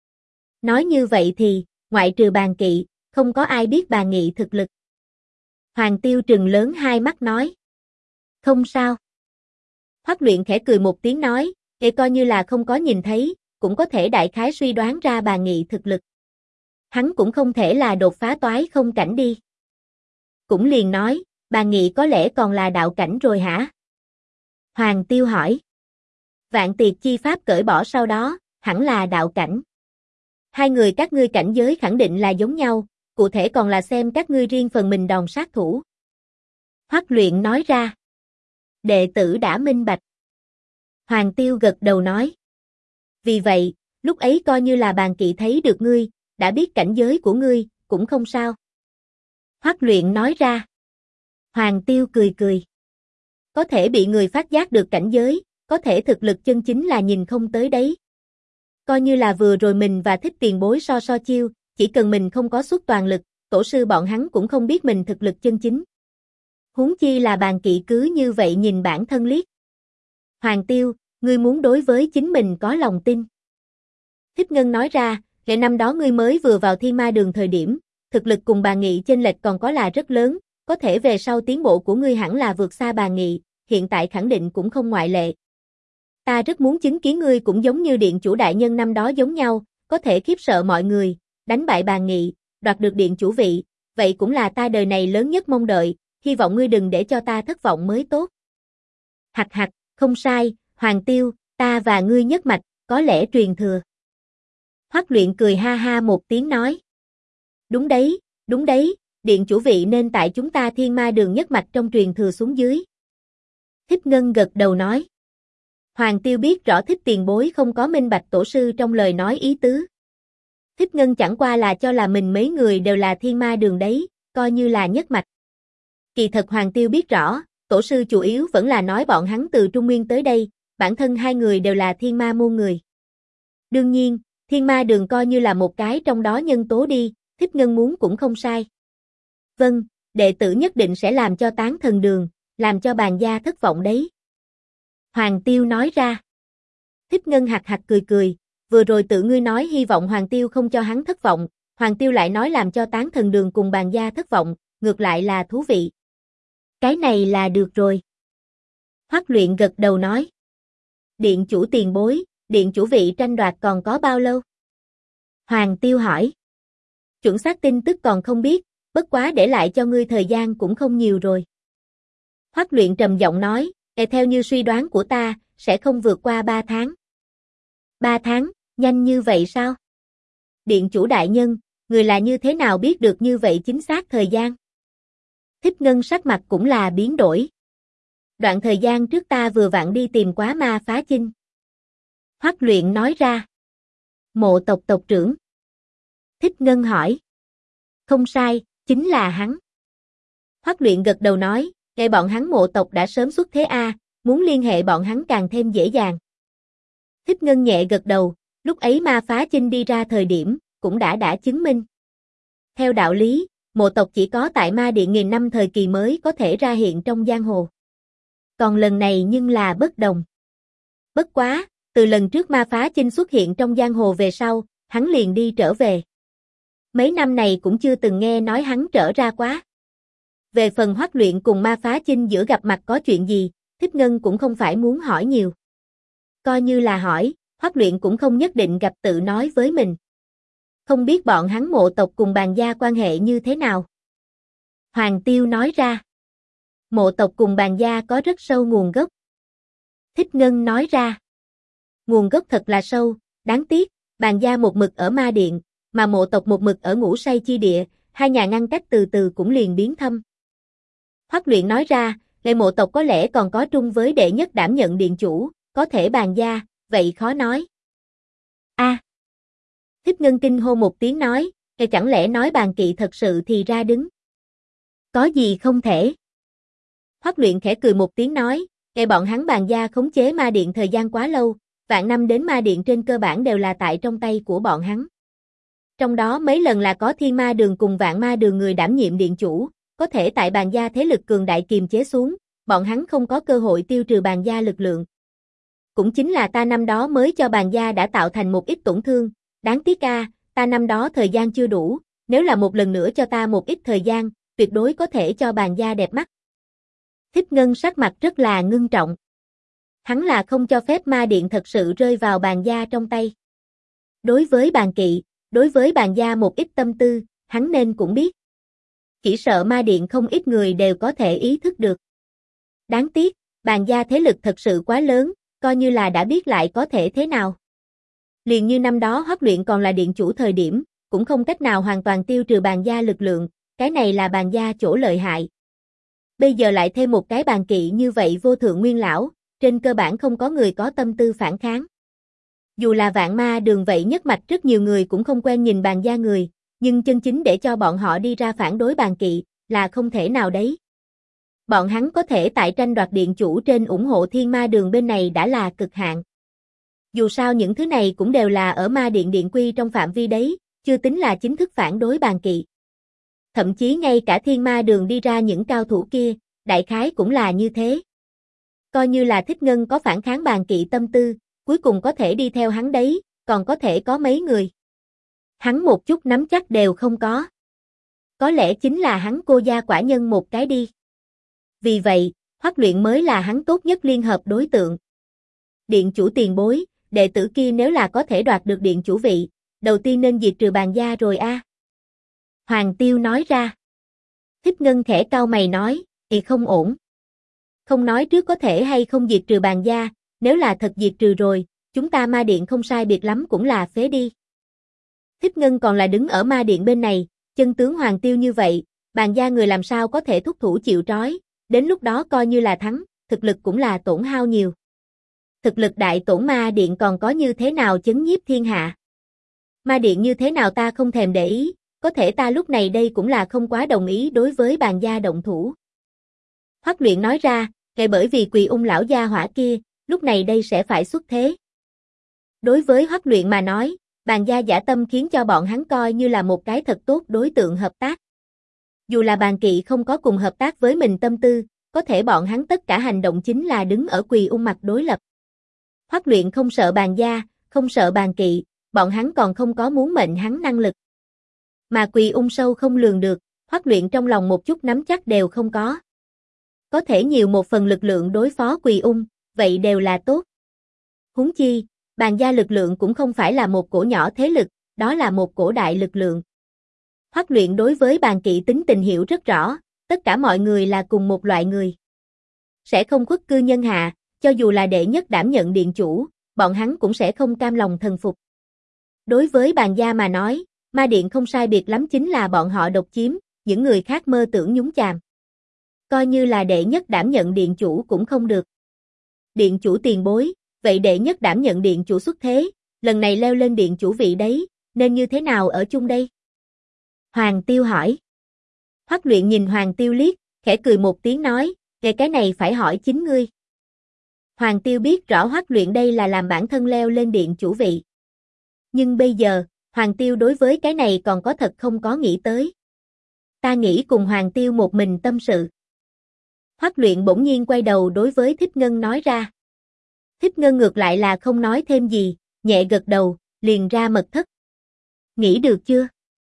Nói như vậy thì, ngoại trừ Bàn Kỵ, không có ai biết Bàn Nghị thực lực. Hoàng Tiêu trừng lớn hai mắt nói. Không sao. Hoắc Luyện khẽ cười một tiếng nói, coi như là không có nhìn thấy, cũng có thể đại khái suy đoán ra Bàn Nghị thực lực. Hắn cũng không thể là đột phá toái không cảnh đi. Cũng liền nói, Bàn Nghị có lẽ còn là đạo cảnh rồi hả? Hoàng Tiêu hỏi. Vạn tiệt chi pháp cởi bỏ sau đó, hẳn là đạo cảnh. Hai người các ngươi cảnh giới khẳng định là giống nhau, cụ thể còn là xem các ngươi riêng phần mình đòn sát thủ. Hoắc Luyện nói ra. Đệ tử đã minh bạch. Hoàng Tiêu gật đầu nói. Vì vậy, lúc ấy coi như là Bàn Kỵ thấy được ngươi, đã biết cảnh giới của ngươi, cũng không sao. Hoắc Luyện nói ra. Hoàng Tiêu cười cười. Có thể bị người phát giác được cảnh giới, có thể thực lực chân chính là nhìn không tới đấy. Coi như là vừa rồi mình và Thích Tiền Bối so so chiêu, chỉ cần mình không có xuất toàn lực, tổ sư bọn hắn cũng không biết mình thực lực chân chính. Huống chi là Bàn Kỵ cứ như vậy nhìn bản thân liếc. Hoàng Tiêu, ngươi muốn đối với chính mình có lòng tin. Thích Ngân nói ra, lẽ năm đó ngươi mới vừa vào Thiên Ma Đường thời điểm, thực lực cùng Bàn Nghị chênh lệch còn có là rất lớn, có thể về sau tiến bộ của ngươi hẳn là vượt xa Bàn Nghị, hiện tại khẳng định cũng không ngoại lệ. Ta rất muốn chứng kiến ngươi cũng giống như điện chủ đại nhân năm đó giống nhau, có thể khiếp sợ mọi người, đánh bại Bàn Nghị, đoạt được điện chủ vị, vậy cũng là ta đời này lớn nhất mong đợi, hy vọng ngươi đừng để cho ta thất vọng mới tốt. Hặc hặc, không sai, Hoàng Tiêu, ta và ngươi nhất mạch, có lẽ truyền thừa. Hoắc Luyện cười ha ha một tiếng nói. Đúng đấy, điện chủ vị nên tại chúng ta Thiên Ma Đường nhất mạch trong truyền thừa xuống dưới. Thích Ngân gật đầu nói. Hoàng Tiêu biết rõ Thích Tiền Bối không có minh bạch tổ sư trong lời nói ý tứ. Thích Ngân chẳng qua là cho là mình mấy người đều là Thiên Ma Đường đấy, coi như là nhất mạch. Kỳ thật Hoàng Tiêu biết rõ, tổ sư chủ yếu vẫn là nói bọn hắn từ Trung Nguyên tới đây, bản thân hai người đều là Thiên Ma môn người. Đương nhiên, Thiên Ma Đường coi như là một cái trong đó nhân tố đi, Thích Ngân muốn cũng không sai. Vâng, đệ tử nhất định sẽ làm cho Tán Thần Đường, làm cho Bàn gia thất vọng đấy. Hoàng Tiêu nói ra. Thích Ngân hạc hạc cười cười, vừa rồi tự ngươi nói hy vọng Hoàng Tiêu không cho hắn thất vọng, Hoàng Tiêu lại nói làm cho Tán Thần Đường cùng Bàn gia thất vọng, ngược lại là thú vị. Cái này là được rồi. Hoắc Luyện gật đầu nói. Điện chủ tiền bối, điện chủ vị tranh đoạt còn có bao lâu? Hoàng Tiêu hỏi. Chuẩn xác tin tức còn không biết, bất quá để lại cho ngươi thời gian cũng không nhiều rồi. Hoắc Luyện trầm giọng nói, Theo như suy đoán của ta, sẽ không vượt qua 3 tháng. 3 tháng, nhanh như vậy sao? Điện chủ đại nhân, người là như thế nào biết được như vậy chính xác thời gian? Thích Ngân sắc mặt cũng là biến đổi. Đoạn thời gian trước ta vừa vặn đi tìm quá ma phá chinh. Hoắc Luyện nói ra. Mộ tộc tộc trưởng. Thích Ngân hỏi. Không sai, chính là hắn. Hoắc Luyện gật đầu nói, bọn hắn mộ tộc đã sớm xuất thế a, muốn liên hệ bọn hắn càng thêm dễ dàng. Thích Ngân nhẹ gật đầu, lúc ấy ma phá chinh đi ra thời điểm, cũng đã chứng minh. Theo đạo lý, mộ tộc chỉ có tại ma điện nghìn năm thời kỳ mới có thể ra hiện trong giang hồ. Còn lần này nhưng là bất đồng. Bất quá, từ lần trước ma phá chinh xuất hiện trong giang hồ về sau, hắn liền đi trở về. Mấy năm này cũng chưa từng nghe nói hắn trở ra quá. Về phần Hoắc Luyện cùng ma phá chinh giữa gặp mặt có chuyện gì, Thích Ngân cũng không phải muốn hỏi nhiều. Coi như là hỏi, Hoắc Luyện cũng không nhất định gặp tự nói với mình. Không biết bọn hắn mộ tộc cùng Bàn gia quan hệ như thế nào? Hoàng Tiêu nói ra. Mộ tộc cùng Bàn gia có rất sâu nguồn gốc. Thích Ngân nói ra. Nguồn gốc thật là sâu, đáng tiếc, Bàn gia một mực ở ma điện, mà mộ tộc một mực ở ngũ say chi địa, hai nhà ngăn cách từ từ cũng liền biến thâm. Hoắc Luyện nói ra, Lệ mộ tộc có lẽ còn có trung với đệ nhất đảm nhận điện chủ, có thể Bàn gia, vậy khó nói. A. Thích Ngân kinh hô một tiếng nói, chẳng lẽ nói Bàn Kỵ thật sự thì ra đứng? Có gì không thể? Hoắc Luyện khẽ cười một tiếng nói, bọn hắn Bàn gia khống chế ma điện thời gian quá lâu, vạn năm đến ma điện trên cơ bản đều là tại trong tay của bọn hắn. Trong đó mấy lần là có Thiên Ma Đường cùng Vạn Ma Đường người đảm nhiệm điện chủ, có thể tại Bàn gia thế lực cường đại kiềm chế xuống, bọn hắn không có cơ hội tiêu trừ Bàn gia lực lượng. Cũng chính là ta năm đó mới cho Bàn gia đã tạo thành một ít tổn thương, đáng tiếc ta năm đó thời gian chưa đủ, nếu là một lần nữa cho ta một ít thời gian, tuyệt đối có thể cho Bàn gia đẹp mắt. Thích Ngân sắc mặt rất là ngưng trọng. Hắn là không cho phép ma điện thật sự rơi vào Bàn gia trong tay. Đối với Bàn Kỵ, đối với Bàn gia một ít tâm tư, hắn nên cũng biết. Chỉ sợ ma điện không ít người đều có thể ý thức được. Đáng tiếc, Bàn gia thế lực thật sự quá lớn, coi như là đã biết lại có thể thế nào. Liền như năm đó Hoắc Luyện còn là điện chủ thời điểm, cũng không cách nào hoàn toàn tiêu trừ Bàn gia lực lượng, cái này là Bàn gia chỗ lợi hại. Bây giờ lại thêm một cái Bàn Kỵ như vậy vô thượng nguyên lão, trên cơ bản không có người có tâm tư phản kháng. Dù là Vạn Ma Đường vậy nhất mạch rất nhiều người cũng không quen nhìn Bàn gia người, nhưng chân chính để cho bọn họ đi ra phản đối Bàn Kỵ, là không thể nào đấy. Bọn hắn có thể tại tranh đoạt điện chủ trên ủng hộ Thiên Ma Đường bên này đã là cực hạn. Dù sao những thứ này cũng đều là ở ma điện điện quy trong phạm vi đấy, chưa tính là chính thức phản đối Bàn Kỵ. Thậm chí ngay cả Thiên Ma Đường đi ra những cao thủ kia, đại khái cũng là như thế. Coi như là Thích Ngân có phản kháng Bàn Kỵ tâm tư, cuối cùng có thể đi theo hắn đấy, còn có thể có mấy người. Hắn một chút nắm chắc đều không có. Có lẽ chính là hắn cô gia quả nhân một cái đi. Vì vậy, Hoắc Luyện mới là hắn tốt nhất liên hợp đối tượng. Điện chủ tiền bối, đệ tử kia nếu là có thể đoạt được điện chủ vị, đầu tiên nên diệt trừ Bàn gia rồi a. Hoàng Tiêu nói ra. Thích Ngân khẽ cau mày nói, không ổn. Không nói trước có thể hay không diệt trừ Bàn gia, nếu là thật diệt trừ rồi, chúng ta ma điện không sai biệt lắm cũng là phế đi. Thích Ngân còn là đứng ở ma điện bên này, chân tướng Hoàng Tiêu như vậy, Bàn gia người làm sao có thể thúc thủ chịu trói, đến lúc đó coi như là thắng, thực lực cũng là tổn hao nhiều. Thực lực đại tổn ma điện còn có như thế nào chấn nhiếp thiên hạ. Ma điện như thế nào ta không thèm để ý, có thể ta lúc này đây cũng là không quá đồng ý đối với Bàn gia động thủ. Hoắc Luyện nói ra, bởi vì Quỳ Ung lão gia hỏa kia, lúc này đây sẽ phải xuất thế. Đối với Hoắc Luyện mà nói, Bàn gia dã tâm khiến cho bọn hắn coi như là một cái thật tốt đối tượng hợp tác. Dù là Bàn Kỵ không có cùng hợp tác với mình tâm tư, có thể bọn hắn tất cả hành động chính là đứng ở Quỳ Ung mặt đối lập. Hoắc Luyện không sợ Bàn gia, không sợ Bàn Kỵ, bọn hắn còn không có muốn mệnh hắn năng lực. Mà Quỳ Ung sâu không lường được, Hoắc Luyện trong lòng một chút nắm chắc đều không có. Có thể nhiều một phần lực lượng đối phó Quỳ Ung, vậy đều là tốt. Huống chi, Bàn gia lực lượng cũng không phải là một cổ nhỏ thế lực, đó là một cổ đại lực lượng. Hoắc Luyện đối với Bàn Kỵ tính tình hiểu rất rõ, tất cả mọi người là cùng một loại người. sẽ không khuất cư nhân hạ, cho dù là đệ nhất đảm nhận điện chủ, bọn hắn cũng sẽ không cam lòng thần phục. Đối với bàn gia mà nói, ma điện không sai biệt lắm chính là bọn họ độc chiếm, những người khác mơ tưởng nhúng chàm. Coi như là đệ nhất đảm nhận điện chủ cũng không được. Điện chủ tiền bối, vậy đệ nhất đảm nhận điện chủ xuất thế, lần này leo lên điện chủ vị đấy, nên như thế nào ở chung đây? Hoàng Tiêu hỏi. Hoắc Luyện nhìn Hoàng Tiêu liếc, khẽ cười một tiếng nói, về cái này phải hỏi chính ngươi. Hoàng Tiêu biết rõ Hoắc Luyện đây là làm bản thân leo lên điện chủ vị. Nhưng bây giờ, Hoàng Tiêu đối với cái này còn có thật không có nghĩ tới. Ta nghĩ cùng Hoàng Tiêu một mình tâm sự. Hoắc Luyện bỗng nhiên quay đầu đối với Thích Ngân nói ra. Thích Ngân ngược lại là không nói thêm gì, nhẹ gật đầu, liền ra mật thất. Nghĩ được chưa?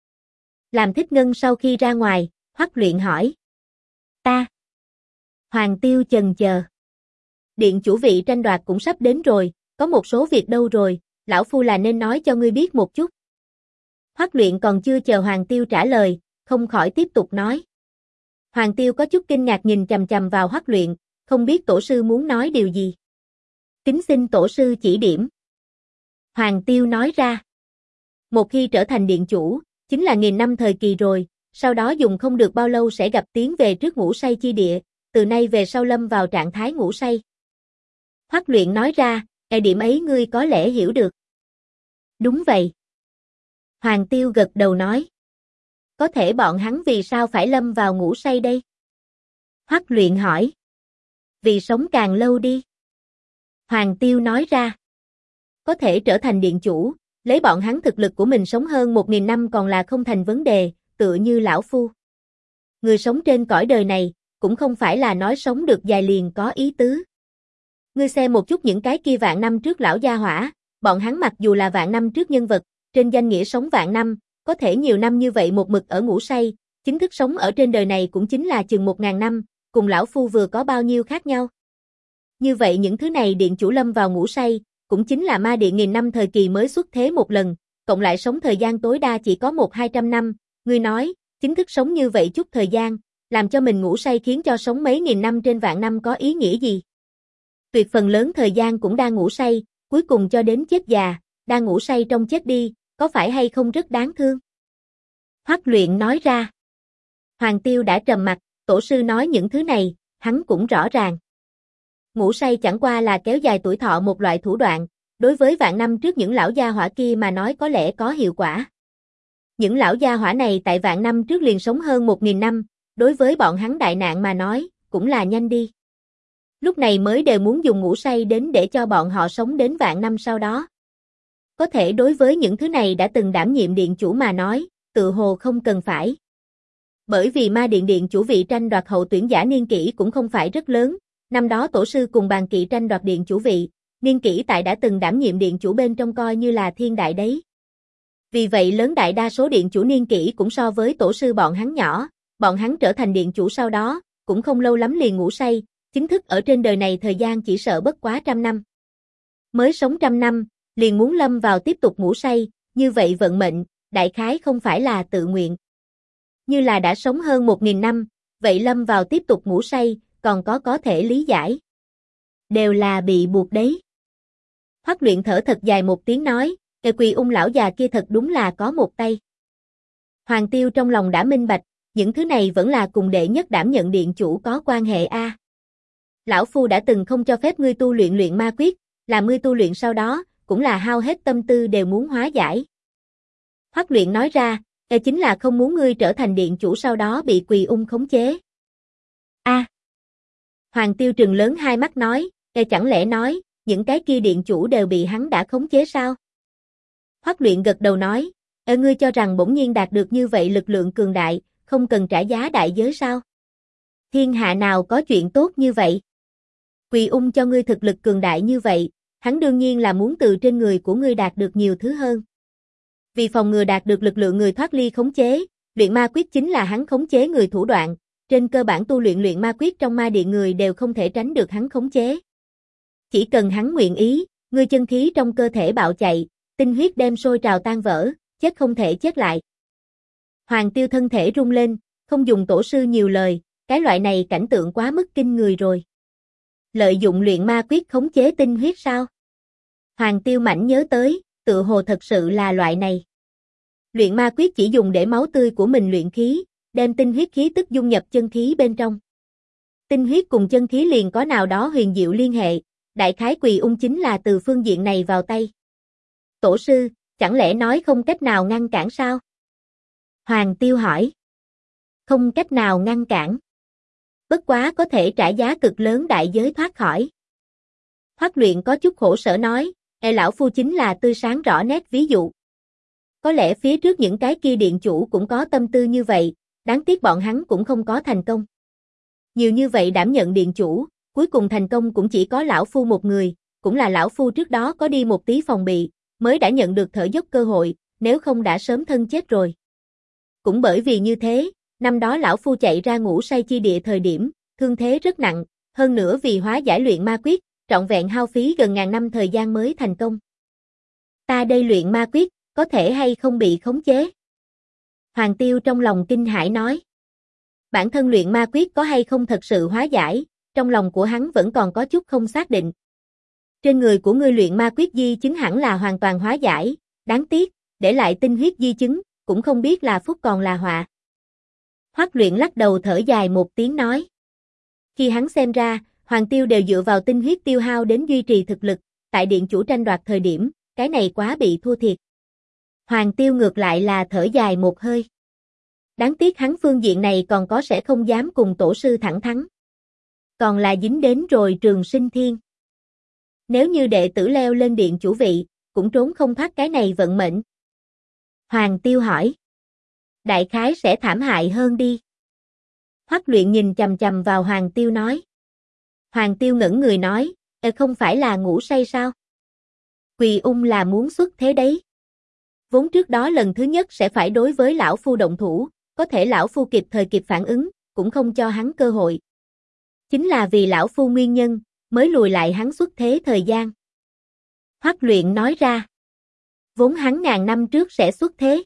Làm Thích Ngân sau khi ra ngoài, Hoắc Luyện hỏi. Ta. Hoàng Tiêu chần chờ. Điện chủ vị tranh đoạt cũng sắp đến rồi, có một số việc đâu rồi, lão phu là nên nói cho ngươi biết một chút. Hoắc Luyện còn chưa chờ Hoàng Tiêu trả lời, không khỏi tiếp tục nói. Hoàng Tiêu có chút kinh ngạc nhìn chằm chằm vào Hoắc Luyện, không biết tổ sư muốn nói điều gì. Kính xin tổ sư chỉ điểm. Hoàng Tiêu nói ra. Một khi trở thành điện chủ, chính là 1000 năm thời kỳ rồi, sau đó dùng không được bao lâu sẽ gặp tiến về trước ngủ say chi địa, từ nay về sau lâm vào trạng thái ngủ say. Hoắc Luyện nói ra, điểm ấy ngươi có lẽ hiểu được. Đúng vậy. Hoàng Tiêu gật đầu nói. Có thể bọn hắn vì sao phải lâm vào ngủ say đây? Hoắc Luyện hỏi. Vì sống càng lâu đi. Hoàng Tiêu nói ra. Có thể trở thành điện chủ, lấy bọn hắn thực lực của mình sống hơn 1000 năm còn là không thành vấn đề, tựa như lão phu. Người sống trên cõi đời này, cũng không phải là nói sống được dài liền có ý tứ. Ngươi xem một chút những cái kia vạn năm trước lão gia hỏa, bọn hắn mặc dù là vạn năm trước nhân vật, trên danh nghĩa sống vạn năm, có thể nhiều năm như vậy một mực ở ngủ say, chính thức sống ở trên đời này cũng chính là chừng 1000 năm, cùng lão phu vừa có bao nhiêu khác nhau. Như vậy những thứ này điện chủ lâm vào ngủ say, cũng chính là ma điện 1000 năm thời kỳ mới xuất thế một lần, cộng lại sống thời gian tối đa chỉ có 100-200 năm, ngươi nói, chính thức sống như vậy chút thời gian, làm cho mình ngủ say khiến cho sống mấy nghìn năm trên vạn năm có ý nghĩa gì? Tuyệt phần lớn thời gian cũng đang ngủ say, cuối cùng cho đến chết già, đang ngủ say trong chết đi, có phải hay không rất đáng thương? Hoắc Luyện nói ra. Hoàng Tiêu đã trầm mặt, tổ sư nói những thứ này, hắn cũng rõ ràng. Ngủ say chẳng qua là kéo dài tuổi thọ một loại thủ đoạn, đối với vạn năm trước những lão gia hỏa kia mà nói có lẽ có hiệu quả. Những lão gia hỏa này tại vạn năm trước liền sống hơn 1000 năm, đối với bọn hắn đại nạn mà nói, cũng là nhanh đi. Lúc này mới đều muốn dùng ngủ say đến để cho bọn họ sống đến vạn năm sau đó. Có thể đối với những thứ này đã từng đảm nhiệm điện chủ mà nói, tự hồ không cần phải. Bởi vì ma điện điện chủ vị tranh đoạt hậu tuyển giả niên kỷ cũng không phải rất lớn, năm đó tổ sư cùng bàn kỵ tranh đoạt điện chủ vị, niên kỷ tại đã từng đảm nhiệm điện chủ bên trong coi như là thiên đại đấy. Vì vậy lớn đại đa số điện chủ niên kỷ cũng so với tổ sư bọn hắn nhỏ, bọn hắn trở thành điện chủ sau đó, cũng không lâu lắm liền ngủ say, chính thức ở trên đời này thời gian chỉ sợ bất quá 100 năm. Mới sống 100 năm, liền muốn lâm vào tiếp tục ngủ say, như vậy vận mệnh, đại khái không phải là tự nguyện. Như là đã sống hơn 1000 năm, vậy lâm vào tiếp tục ngủ say, còn có thể lý giải. Đều là bị buộc đấy. Hoắc Luyện thở thật dài một tiếng nói, Quỳ Ung lão già kia thật đúng là có một tay. Hoàng Tiêu trong lòng đã minh bạch, những thứ này vẫn là cùng đệ nhất đảm nhận điện chủ có quan hệ a. Lão phu đã từng không cho phép ngươi tu luyện ma quyết, làm ngươi tu luyện sau đó, cũng là hao hết tâm tư đều muốn hóa giải. Hoắc Luyện nói ra, chính là không muốn ngươi trở thành điện chủ sau đó bị Quỳ Ung khống chế. A. Hoàng Tiêu trừng lớn hai mắt nói, chẳng lẽ nói, những cái kia điện chủ đều bị hắn đã khống chế sao? Hoắc Luyện gật đầu nói, ngươi cho rằng bỗng nhiên đạt được như vậy lực lượng cường đại, không cần trả giá đại giới sao? Thiên hạ nào có chuyện tốt như vậy? Quỳ Ung cho ngươi thực lực cường đại như vậy, hắn đương nhiên là muốn từ trên người của ngươi đạt được nhiều thứ hơn. Vì phòng ngừa đạt được lực lượng người thoát ly khống chế, luyện ma quyết chính là hắn khống chế người thủ đoạn, trên cơ bản tu luyện ma quyết trong ma điện người đều không thể tránh được hắn khống chế. Chỉ cần hắn nguyện ý, ngươi chân khí trong cơ thể bạo chạy, tinh huyết đem sôi trào tan vỡ, chết không thể chết lại. Hoàng Tiêu thân thể rung lên, không dùng tổ sư nhiều lời, cái loại này cảnh tượng quá mức kinh người rồi. Lợi dụng luyện ma quyết khống chế tinh huyết sao? Hoàng Tiêu Mãnh nhớ tới, tự hồ thật sự là loại này. Luyện ma quyết chỉ dùng để máu tươi của mình luyện khí, đem tinh huyết khí tức dung nhập chân khí bên trong. Tinh huyết cùng chân khí liền có nào đó huyền diệu liên hệ, đại khái Quỳ Ung chính là từ phương diện này vào tay. Tổ sư, chẳng lẽ nói không cách nào ngăn cản sao? Hoàng Tiêu hỏi. Không cách nào ngăn cản. Bất quá có thể trả giá cực lớn đại giới thoát khỏi. Hoắc Luyện có chút khổ sở nói, lão phu chính là tươi sáng rõ nét ví dụ. Có lẽ phía trước những cái kia điện chủ cũng có tâm tư như vậy, đáng tiếc bọn hắn cũng không có thành công. Nhiều như vậy đảm nhận điện chủ, cuối cùng thành công cũng chỉ có lão phu một người, cũng là lão phu trước đó có đi một tí phòng bị, mới đã nhận được thở dốc cơ hội, nếu không đã sớm thân chết rồi. Cũng bởi vì như thế, năm đó lão phu chạy ra Ngũ Say chi địa thời điểm, thương thế rất nặng, hơn nữa vì hóa giải luyện ma quyết, trọn vẹn hao phí gần ngàn năm thời gian mới thành công. Ta đây luyện ma quyết, có thể hay không bị khống chế? Hoàng Tiêu trong lòng kinh hãi nói. Bản thân luyện ma quyết có hay không thật sự hóa giải, trong lòng của hắn vẫn còn có chút không xác định. Trên người của ngươi luyện ma quyết di chứng hẳn là hoàn toàn hóa giải, đáng tiếc, để lại tinh huyết di chứng, cũng không biết là phúc còn là họa. Hoắc Luyện lắc đầu thở dài một tiếng nói. Khi hắn xem ra, Hoàng Tiêu đều dựa vào tinh huyết tiêu hao đến duy trì thực lực, tại điện chủ tranh đoạt thời điểm, cái này quá bị thua thiệt. Hoàng Tiêu ngược lại là thở dài một hơi. Đáng tiếc hắn phương diện này còn có sẽ không dám cùng tổ sư thẳng thắn. Còn là dính đến rồi Trường Sinh Thiên. Nếu như đệ tử leo lên điện chủ vị, cũng trốn không thoát cái này vận mệnh. Hoàng Tiêu hỏi. Đại khái sẽ thảm hại hơn đi. Hoắc Luyện nhìn chằm chằm vào Hoàng Tiêu nói. Hoàng Tiêu ngẩn người nói, không phải là ngủ say sao? Quỳ Ung là muốn xuất thế đấy. Vốn trước đó lần thứ nhất sẽ phải đối với lão phu động thủ, có thể lão phu kịp thời kịp phản ứng, cũng không cho hắn cơ hội. Chính là vì lão phu nguyên nhân, mới lùi lại hắn xuất thế thời gian. Hoắc Luyện nói ra. Vốn hắn ngàn năm trước sẽ xuất thế.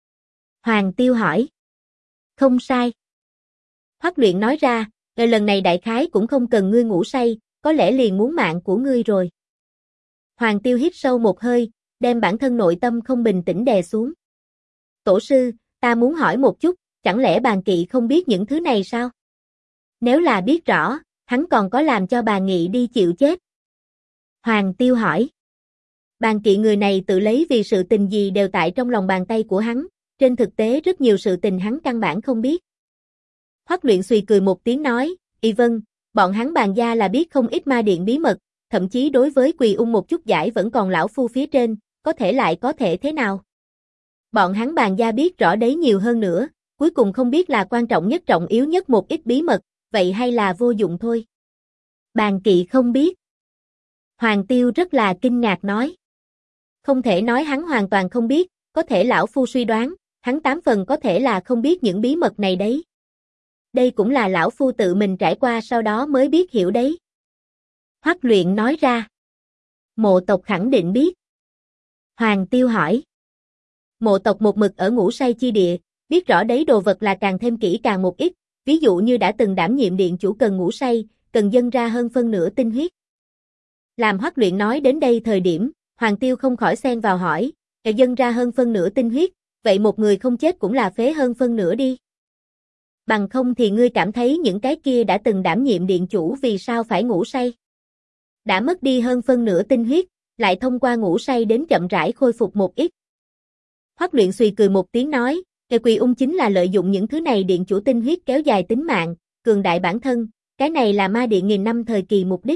Hoàng Tiêu hỏi. Không sai. Hoắc Luyện nói ra, lần này đại khái cũng không cần ngươi ngủ say, có lẽ liền muốn mạng của ngươi rồi. Hoàng Tiêu hít sâu một hơi, đem bản thân nội tâm không bình tĩnh đè xuống. Tổ sư, ta muốn hỏi một chút, chẳng lẽ Bàn Kỵ không biết những thứ này sao? Nếu là biết rõ, hắn còn có làm cho Bàn Nghị đi chịu chết? Hoàng Tiêu hỏi. Bàn Kỵ người này tự lấy vì sự tình gì đều tại trong lòng bàn tay của hắn, trên thực tế rất nhiều sự tình hắn căn bản không biết. Hoắc Luyện xùy cười một tiếng nói, Y vâng, bọn hắn Bàn gia là biết không ít ma điện bí mật, thậm chí đối với Quỳ Ung một chút giải vẫn còn lão phu phía trên, có thể lại có thể thế nào? Bọn hắn Bàn gia biết rõ đấy nhiều hơn nữa, cuối cùng không biết là quan trọng nhất trọng yếu nhất một ít bí mật, vậy hay là vô dụng thôi. Bàn Kỵ không biết. Hoàng Tiêu rất là kinh ngạc nói. Không thể nói hắn hoàn toàn không biết, có thể lão phu suy đoán, hắn 8 phần có thể là không biết những bí mật này đấy. Đây cũng là lão phu tự mình trải qua sau đó mới biết hiểu đấy. Hoắc Luyện nói ra. Mộ tộc khẳng định biết. Hoàng Tiêu hỏi. Mộ tộc một mực ở Ngũ Say chi địa, biết rõ đấy đồ vật là càng thêm kỹ càng một ít, ví dụ như đã từng đảm nhiệm điện chủ cần ngủ say, cần dâng ra hơn phân nửa tinh huyết. Làm Hoắc Luyện nói đến đây thời điểm, Hoàng Tiêu không khỏi xen vào hỏi, dâng ra hơn phân nửa tinh huyết, vậy một người không chết cũng là phế hơn phân nửa đi. Bằng không thì ngươi cảm thấy những cái kia đã từng đảm nhiệm điện chủ vì sao phải ngủ say? Đã mất đi hơn phân nửa tinh huyết, lại thông qua ngủ say đến chậm rãi khôi phục một ít. Hoắc Luyện xùy cười một tiếng nói, Quỳ Ung chính là lợi dụng những thứ này điện chủ tinh huyết kéo dài tính mạng, cường đại bản thân, cái này là ma điện nghìn năm thời kỳ mục đích.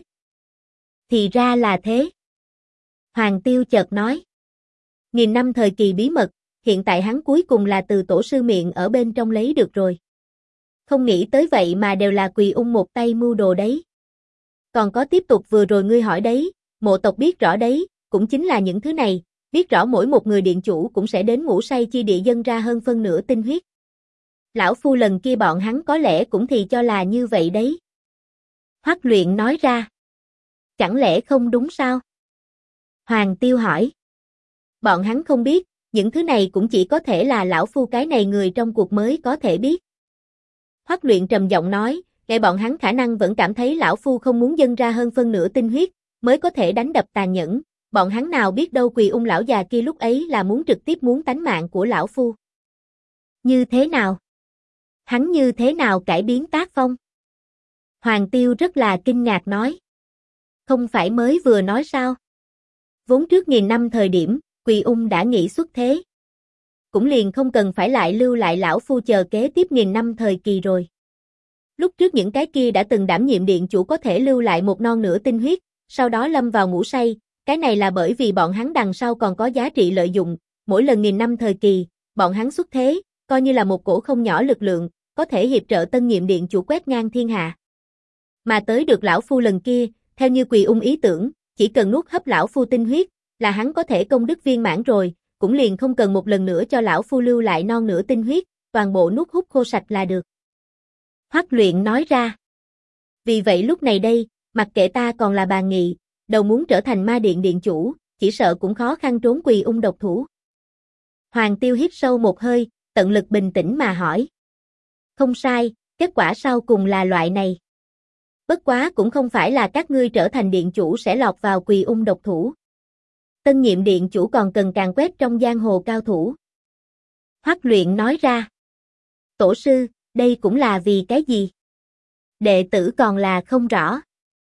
Thì ra là thế. Hoàng Tiêu chợt nói. Nghìn năm thời kỳ bí mật, hiện tại hắn cuối cùng là từ tổ sư miệng ở bên trong lấy được rồi. Không nghĩ tới vậy mà đều là Quỳ Ung một tay mưu đồ đấy. Còn có tiếp tục vừa rồi ngươi hỏi đấy, mộ tộc biết rõ đấy, cũng chính là những thứ này, biết rõ mỗi một người điện chủ cũng sẽ đến Ngũ Say chi địa dâng ra hơn phân nửa tinh huyết. Lão phu lần kia bọn hắn có lẽ cũng thì cho là như vậy đấy. Hoắc Luyện nói ra. Chẳng lẽ không đúng sao? Hoàng Tiêu hỏi. Bọn hắn không biết, những thứ này cũng chỉ có thể là lão phu cái này người trong cuộc mới có thể biết. Hoắc Luyện trầm giọng nói, bọn hắn khả năng vẫn cảm thấy lão phu không muốn dâng ra hơn phân nửa tinh huyết, mới có thể đánh đập tàn nhẫn, bọn hắn nào biết đâu Quỳ Ung lão già kia lúc ấy là muốn trực tiếp muốn tánh mạng của lão phu. Như thế nào? Hắn như thế nào cải biến tác phong? Hoàng Tiêu rất là kinh ngạc nói. Không phải mới vừa nói sao? Vốn trước 1000 năm thời điểm, Quỳ Ung đã nghĩ xuất thế. Cũng liền không cần phải lại lưu lại lão phu chờ kế tiếp 1000 năm thời kỳ rồi. Lúc trước những cái kia đã từng đảm nhiệm điện chủ có thể lưu lại một non nửa tinh huyết, sau đó lâm vào ngủ say, cái này là bởi vì bọn hắn đằng sau còn có giá trị lợi dụng, mỗi lần 1000 năm thời kỳ, bọn hắn xuất thế, coi như là một cổ không nhỏ lực lượng, có thể hiệp trợ tân nhiệm điện chủ quét ngang thiên hạ. Mà tới được lão phu lần kia, theo như Quỳ Ung ý tưởng, chỉ cần nuốt hấp lão phu tinh huyết, là hắn có thể công đức viên mãn rồi, cũng liền không cần một lần nữa cho lão phu lưu lại non nửa tinh huyết, toàn bộ nuốt hút khô sạch là được. Hoắc Luyện nói ra. Vì vậy lúc này đây, mặc kệ ta còn là Bàn Nghị, đầu muốn trở thành ma điện điện chủ, chỉ sợ cũng khó khăn trốn Quỳ Ung độc thủ. Hoàng Tiêu hít sâu một hơi, tận lực bình tĩnh mà hỏi. Không sai, kết quả sau cùng là loại này. Bất quá cũng không phải là các ngươi trở thành điện chủ sẽ lọt vào Quỳ Ung độc thủ. Tân nhiệm điện chủ còn cần càn quét trong giang hồ cao thủ. Hoắc Luyện nói ra. Tổ sư, đây cũng là vì cái gì? Đệ tử còn là không rõ.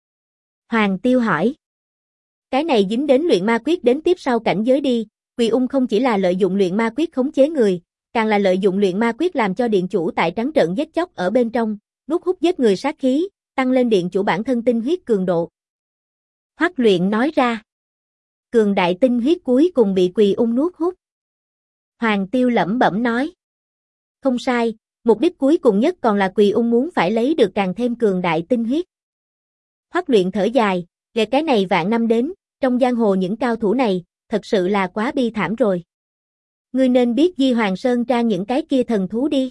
Hoàng Tiêu hỏi. Cái này dính đến luyện ma quyết đến tiếp sau cảnh giới đi, Quỳ Ung không chỉ là lợi dụng luyện ma quyết khống chế người, càng là lợi dụng luyện ma quyết làm cho điện chủ tại trắng trợn giết chóc ở bên trong, nuốt hút giết người sát khí, tăng lên điện chủ bản thân tinh huyết cường độ. Hoắc Luyện nói ra. Cường đại tinh huyết cuối cùng bị Quỳ Ung nuốt hút. Hoàng Tiêu lẩm bẩm nói. Không sai, mục đích cuối cùng nhất còn là Quỳ Ung muốn phải lấy được càng thêm cường đại tinh huyết. Hoắc Luyện thở dài, về cái này vạn năm đến, trong giang hồ những cao thủ này, thật sự là quá bi thảm rồi. Ngươi nên biết Di Hoàng Sơn Trang những cái kia thần thú đi.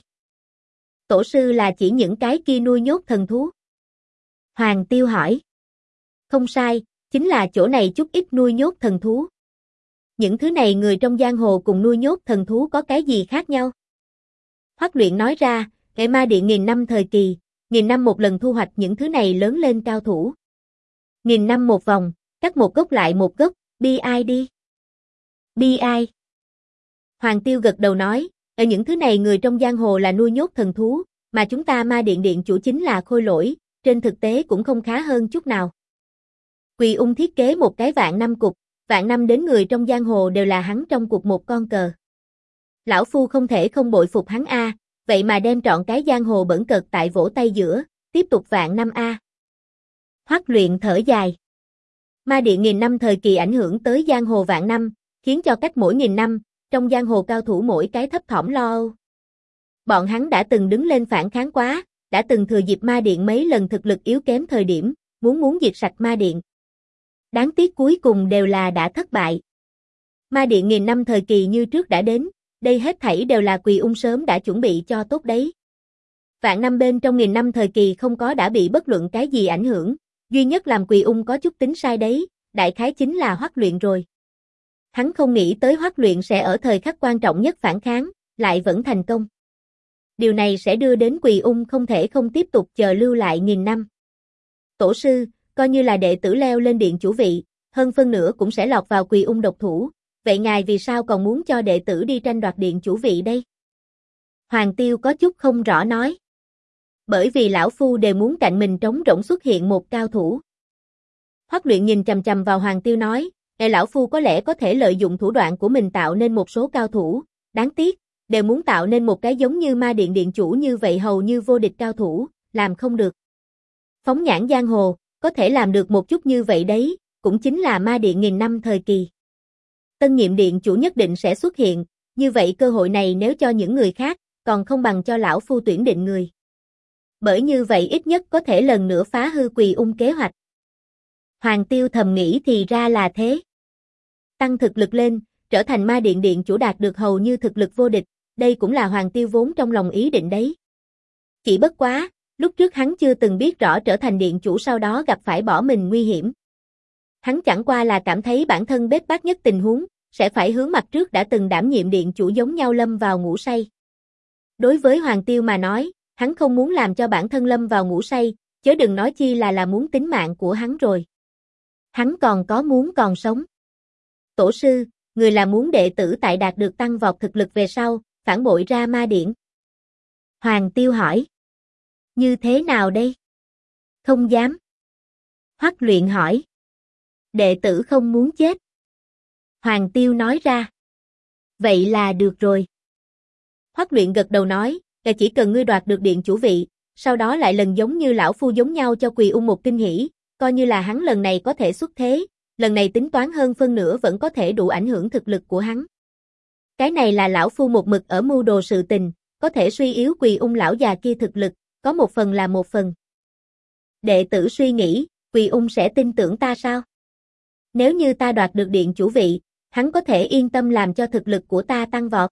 Tổ sư là chỉ những cái kia nuôi nhốt thần thú. Hoàng Tiêu hỏi. Không sai, chính là chỗ này chút ít nuôi nhốt thần thú. Những thứ này người trong giang hồ cùng nuôi nhốt thần thú có cái gì khác nhau? Hoắc Luyện nói ra, Nghệ Ma Điện 1000 năm thời kỳ, 1000 năm một lần thu hoạch những thứ này lớn lên cao thủ. 1000 năm một vòng, cắt một gốc lại một gốc, bi ai đi. Bi ai. Hoàng Tiêu gật đầu nói, ở những thứ này người trong giang hồ là nuôi nhốt thần thú, mà chúng ta Ma Điện điện chủ chính là khôi lỗi, trên thực tế cũng không khá hơn chút nào. Quỳ Ung thiết kế một cái vạn năm cục, vạn năm đến người trong giang hồ đều là hắn trong cục một con cờ. Lão phu không thể không bội phục hắn a, vậy mà đem trọn cái giang hồ bẩn cợt tại vỗ tay giữa, tiếp tục vạn năm a. Hoắc Luyện thở dài. Ma Điện 1000 năm thời kỳ ảnh hưởng tới giang hồ vạn năm, khiến cho cách mỗi 1000 năm, trong giang hồ cao thủ mỗi cái thấp thỏm lo âu. Bọn hắn đã từng đứng lên phản kháng quá, đã từng thừa dịp Ma Điện mấy lần thực lực yếu kém thời điểm, muốn diệt sạch Ma Điện. Đáng tiếc cuối cùng đều là đã thất bại. Ma Điện 1000 năm thời kỳ như trước đã đến, đây hết thảy đều là Quỳ Ung sớm đã chuẩn bị cho tốt đấy. Vạn năm bên trong 1000 năm thời kỳ không có đã bị bất luận cái gì ảnh hưởng, duy nhất làm Quỳ Ung có chút tính sai đấy, đại khái chính là Hoắc Luyện rồi. Hắn không nghĩ tới Hoắc Luyện sẽ ở thời khắc quan trọng nhất phản kháng, lại vẫn thành công. Điều này sẽ đưa đến Quỳ Ung không thể không tiếp tục chờ lưu lại 1000 năm. Tổ sư, coi như là đệ tử leo lên điện chủ vị, hơn phân nửa cũng sẽ lọt vào Quỳ Ung độc thủ, vậy ngài vì sao còn muốn cho đệ tử đi tranh đoạt điện chủ vị đây? Hoàng Tiêu có chút không rõ nói. Bởi vì lão phu đều muốn cạnh mình trống rỗng xuất hiện một cao thủ. Hoắc Luyện nhìn chằm chằm vào Hoàng Tiêu nói, lão phu có lẽ có thể lợi dụng thủ đoạn của mình tạo nên một số cao thủ, đáng tiếc, đều muốn tạo nên một cái giống như Ma Điện điện chủ như vậy hầu như vô địch cao thủ, làm không được. Phóng nhãn giang hồ, có thể làm được một chút như vậy đấy, cũng chính là Ma Điện 1000 năm thời kỳ. Tân nhiệm điện chủ nhất định sẽ xuất hiện, như vậy cơ hội này nếu cho những người khác, còn không bằng cho lão phu tuyển định người. Bởi như vậy ít nhất có thể lần nữa phá hư Quỳ Ung kế hoạch. Hoàng Tiêu thầm nghĩ thì ra là thế. Tăng thực lực lên, trở thành Ma Điện điện chủ đạt được hầu như thực lực vô địch, đây cũng là Hoàng Tiêu vốn trong lòng ý định đấy. Chỉ bất quá, lúc trước hắn chưa từng biết rõ trở thành điện chủ sau đó gặp phải bỏ mình nguy hiểm. Hắn chẳng qua là cảm thấy bản thân bết bát nhất tình huống, sẽ phải hướng mặt trước đã từng đảm nhiệm điện chủ giống nhau lâm vào ngủ say. Đối với Hoàng Tiêu mà nói, Hắn không muốn làm cho bản thân lâm vào ngủ say, chớ đừng nói chi là muốn tính mạng của hắn rồi. Hắn còn có muốn còn sống. Tổ sư, người là muốn đệ tử tại đạt được tăng vọt thực lực về sau, phản bội ra ma điển. Hoàng Tiêu hỏi. Như thế nào đây? Không dám. Hoắc Luyện hỏi. Đệ tử không muốn chết. Hoàng Tiêu nói ra. Vậy là được rồi. Hoắc Luyện gật đầu nói, chỉ cần ngươi đoạt được điện chủ vị, sau đó lại lần giống như lão phu giống nhau cho Quỳ Ung một kinh hỉ, coi như là hắn lần này có thể xuất thế, lần này tính toán hơn phân nửa vẫn có thể đủ ảnh hưởng thực lực của hắn. Cái này là lão phu một mực ở mưu đồ sự tình, có thể suy yếu Quỳ Ung lão già kia thực lực, có một phần là một phần. Đệ tử suy nghĩ, Quỳ Ung sẽ tin tưởng ta sao? Nếu như ta đoạt được điện chủ vị, hắn có thể yên tâm làm cho thực lực của ta tăng vọt.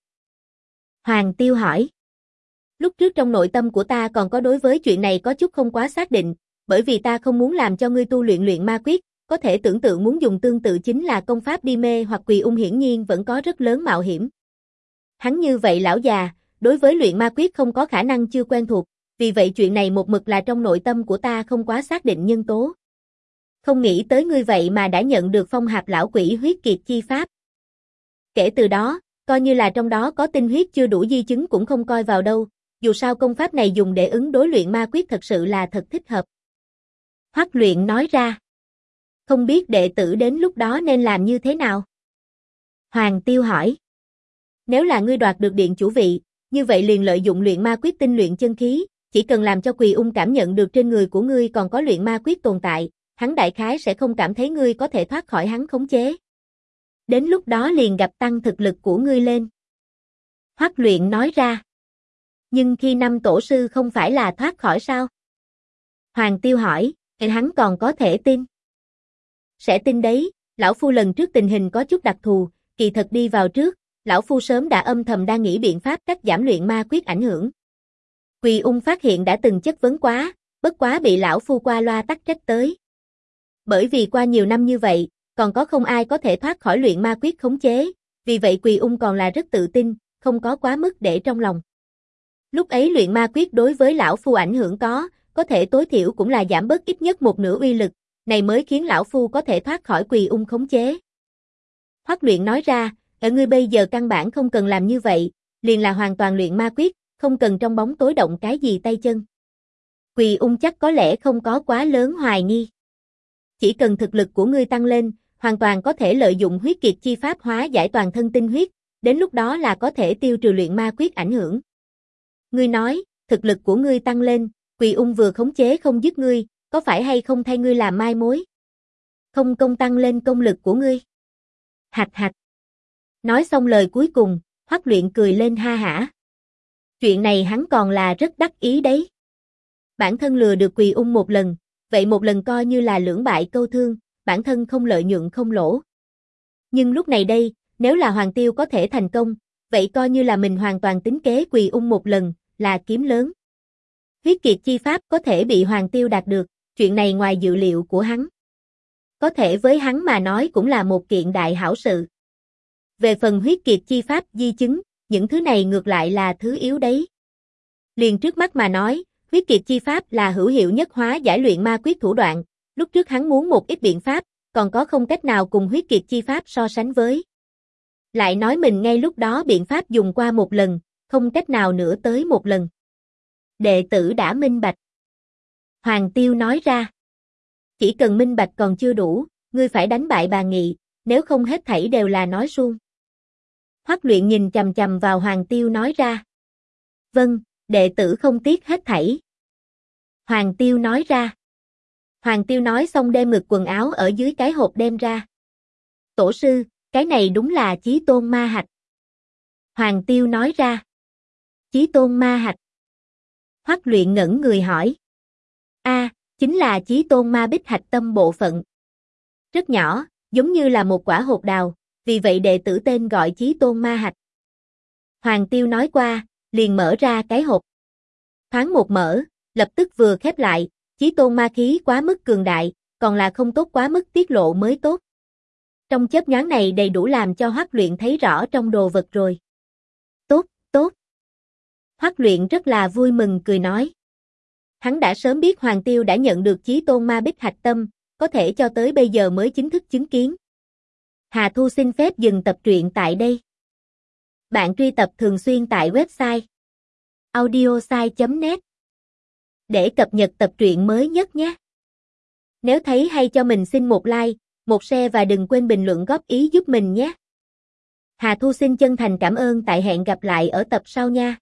Hoàng Tiêu hỏi. Lúc trước trong nội tâm của ta còn có đối với chuyện này có chút không quá xác định, bởi vì ta không muốn làm cho ngươi tu luyện ma quyết, có thể tưởng tượng muốn dùng tương tự chính là công pháp đi mê hoặc Quỳ Ung hiển nhiên vẫn có rất lớn mạo hiểm. Hắn như vậy lão già, đối với luyện ma quyết không có khả năng chưa quen thuộc, vì vậy chuyện này một mực là trong nội tâm của ta không quá xác định nhân tố. Không nghĩ tới ngươi vậy mà đã nhận được phong hạp lão quỷ huyết kiệt chi pháp. Kể từ đó, coi như là trong đó có tinh huyết chưa đủ di chứng cũng không coi vào đâu, dù sao công pháp này dùng để ứng đối luyện ma quyết thật sự là thật thích hợp. Hoắc Luyện nói ra. Không biết đệ tử đến lúc đó nên làm như thế nào? Hoàng Tiêu hỏi. Nếu là ngươi đoạt được điện chủ vị, như vậy liền lợi dụng luyện ma quyết tinh luyện chân khí, chỉ cần làm cho Quỳ Ung cảm nhận được trên người của ngươi còn có luyện ma quyết tồn tại, hắn đại khái sẽ không cảm thấy ngươi có thể thoát khỏi hắn khống chế. Đến lúc đó liền gặp tăng thực lực của ngươi lên. Hoắc Luyện nói ra. Nhưng khi năm tổ sư không phải là thoát khỏi sao? Hoàng Tiêu hỏi, hắn còn có thể tin. Sẽ tin đấy, lão phu lần trước tình hình có chút đặc thù, kỳ thật đi vào trước, lão phu sớm đã âm thầm đang nghĩ biện pháp cắt giảm luyện ma quyết ảnh hưởng. Quỳ Ung phát hiện đã từng chất vấn quá, bất quá bị lão phu qua loa tắc trách tới. Bởi vì qua nhiều năm như vậy, còn có không ai có thể thoát khỏi luyện ma quyết khống chế, vì vậy Quỳ Ung còn là rất tự tin, không có quá mức để trong lòng. Lúc ấy luyện ma quyết đối với lão phu ảnh hưởng có thể tối thiểu cũng là giảm bớt ít nhất một nửa uy lực, này mới khiến lão phu có thể thoát khỏi Quỳ Ung khống chế. Hoắc Luyện nói ra, ở ngươi bây giờ căn bản không cần làm như vậy, liền là hoàn toàn luyện ma quyết, không cần trong bóng tối động cái gì tay chân. Quỳ Ung chắc có lẽ không có quá lớn hoài nghi. Chỉ cần thực lực của ngươi tăng lên, hoàn toàn có thể lợi dụng huyết kiệt chi pháp hóa giải toàn thân tinh huyết, đến lúc đó là có thể tiêu trừ luyện ma quyết ảnh hưởng. Ngươi nói, thực lực của ngươi tăng lên, Quỳ Ung vừa khống chế không dứt ngươi, có phải hay không thay ngươi làm mai mối? Không công tăng lên công lực của ngươi. Hạch hạch. Nói xong lời cuối cùng, Hoắc Luyện cười lên ha hả. Chuyện này hắn còn là rất đắc ý đấy. Bản thân lừa được Quỳ Ung một lần, vậy một lần coi như là lưỡng bại câu thương, bản thân không lợi nhuận không lỗ. Nhưng lúc này đây, nếu là Hoàng Tiêu có thể thành công, vậy coi như là mình hoàn toàn tính kế Quỳ Ung một lần, là kiếm lớn. Huyết kiệt chi pháp có thể bị Hoàng Tiêu đạt được, chuyện này ngoài dự liệu của hắn. Có thể với hắn mà nói cũng là một kiện đại hảo sự. Về phần huyết kiệt chi pháp di chứng, những thứ này ngược lại là thứ yếu đấy. Liền trước mắt mà nói, huyết kiệt chi pháp là hữu hiệu nhất hóa giải luyện ma quyết thủ đoạn, lúc trước hắn muốn một ít biện pháp, còn có không cách nào cùng huyết kiệt chi pháp so sánh với. Lại nói mình ngay lúc đó biện pháp dùng qua một lần, không cách nào nữa tới một lần. Đệ tử đã minh bạch. Hoàng Tiêu nói ra. Chỉ cần minh bạch còn chưa đủ, ngươi phải đánh bại bà Nghị, nếu không hết thảy đều là nói suông. Hoắc Luyện nhìn chằm chằm vào Hoàng Tiêu nói ra. Vâng, đệ tử không tiếc hết thảy. Hoàng Tiêu nói ra. Hoàng Tiêu nói xong đem ngực quần áo ở dưới cái hộp đem ra. Tổ sư, cái này đúng là Chí Tôn ma hạch. Hoàng Tiêu nói ra. Chí Tôn ma hạch. Hoắc Luyện ngẩn người hỏi. Chính là Chí Tôn ma bích hạch tâm bộ phận. Rất nhỏ, giống như là một quả hột đào, vì vậy đệ tử tên gọi Chí Tôn ma hạch. Hoàng Tiêu nói qua, liền mở ra cái hộp. Thoáng một mở, lập tức vừa khép lại, Chí Tôn ma khí quá mức cường đại, còn là không tốt quá mức tiết lộ mới tốt. Trong chớp nhoáng này đầy đủ làm cho Hoắc Luyện thấy rõ trong đồ vật rồi. Tốt, tốt. Hoắc Luyện rất là vui mừng cười nói. Hắn đã sớm biết Hoàng Tiêu đã nhận được chí tôn ma bích hạch tâm, có thể cho tới bây giờ mới chính thức chứng kiến. Hà Thu xin phép dừng tập truyện tại đây. Bạn truy tập thường xuyên tại website audiosai.net để cập nhật tập truyện mới nhất nhé. Nếu thấy hay cho mình xin một like, một share và đừng quên bình luận góp ý giúp mình nhé. Hà Thu xin chân thành cảm ơn, tại hẹn gặp lại ở tập sau nha.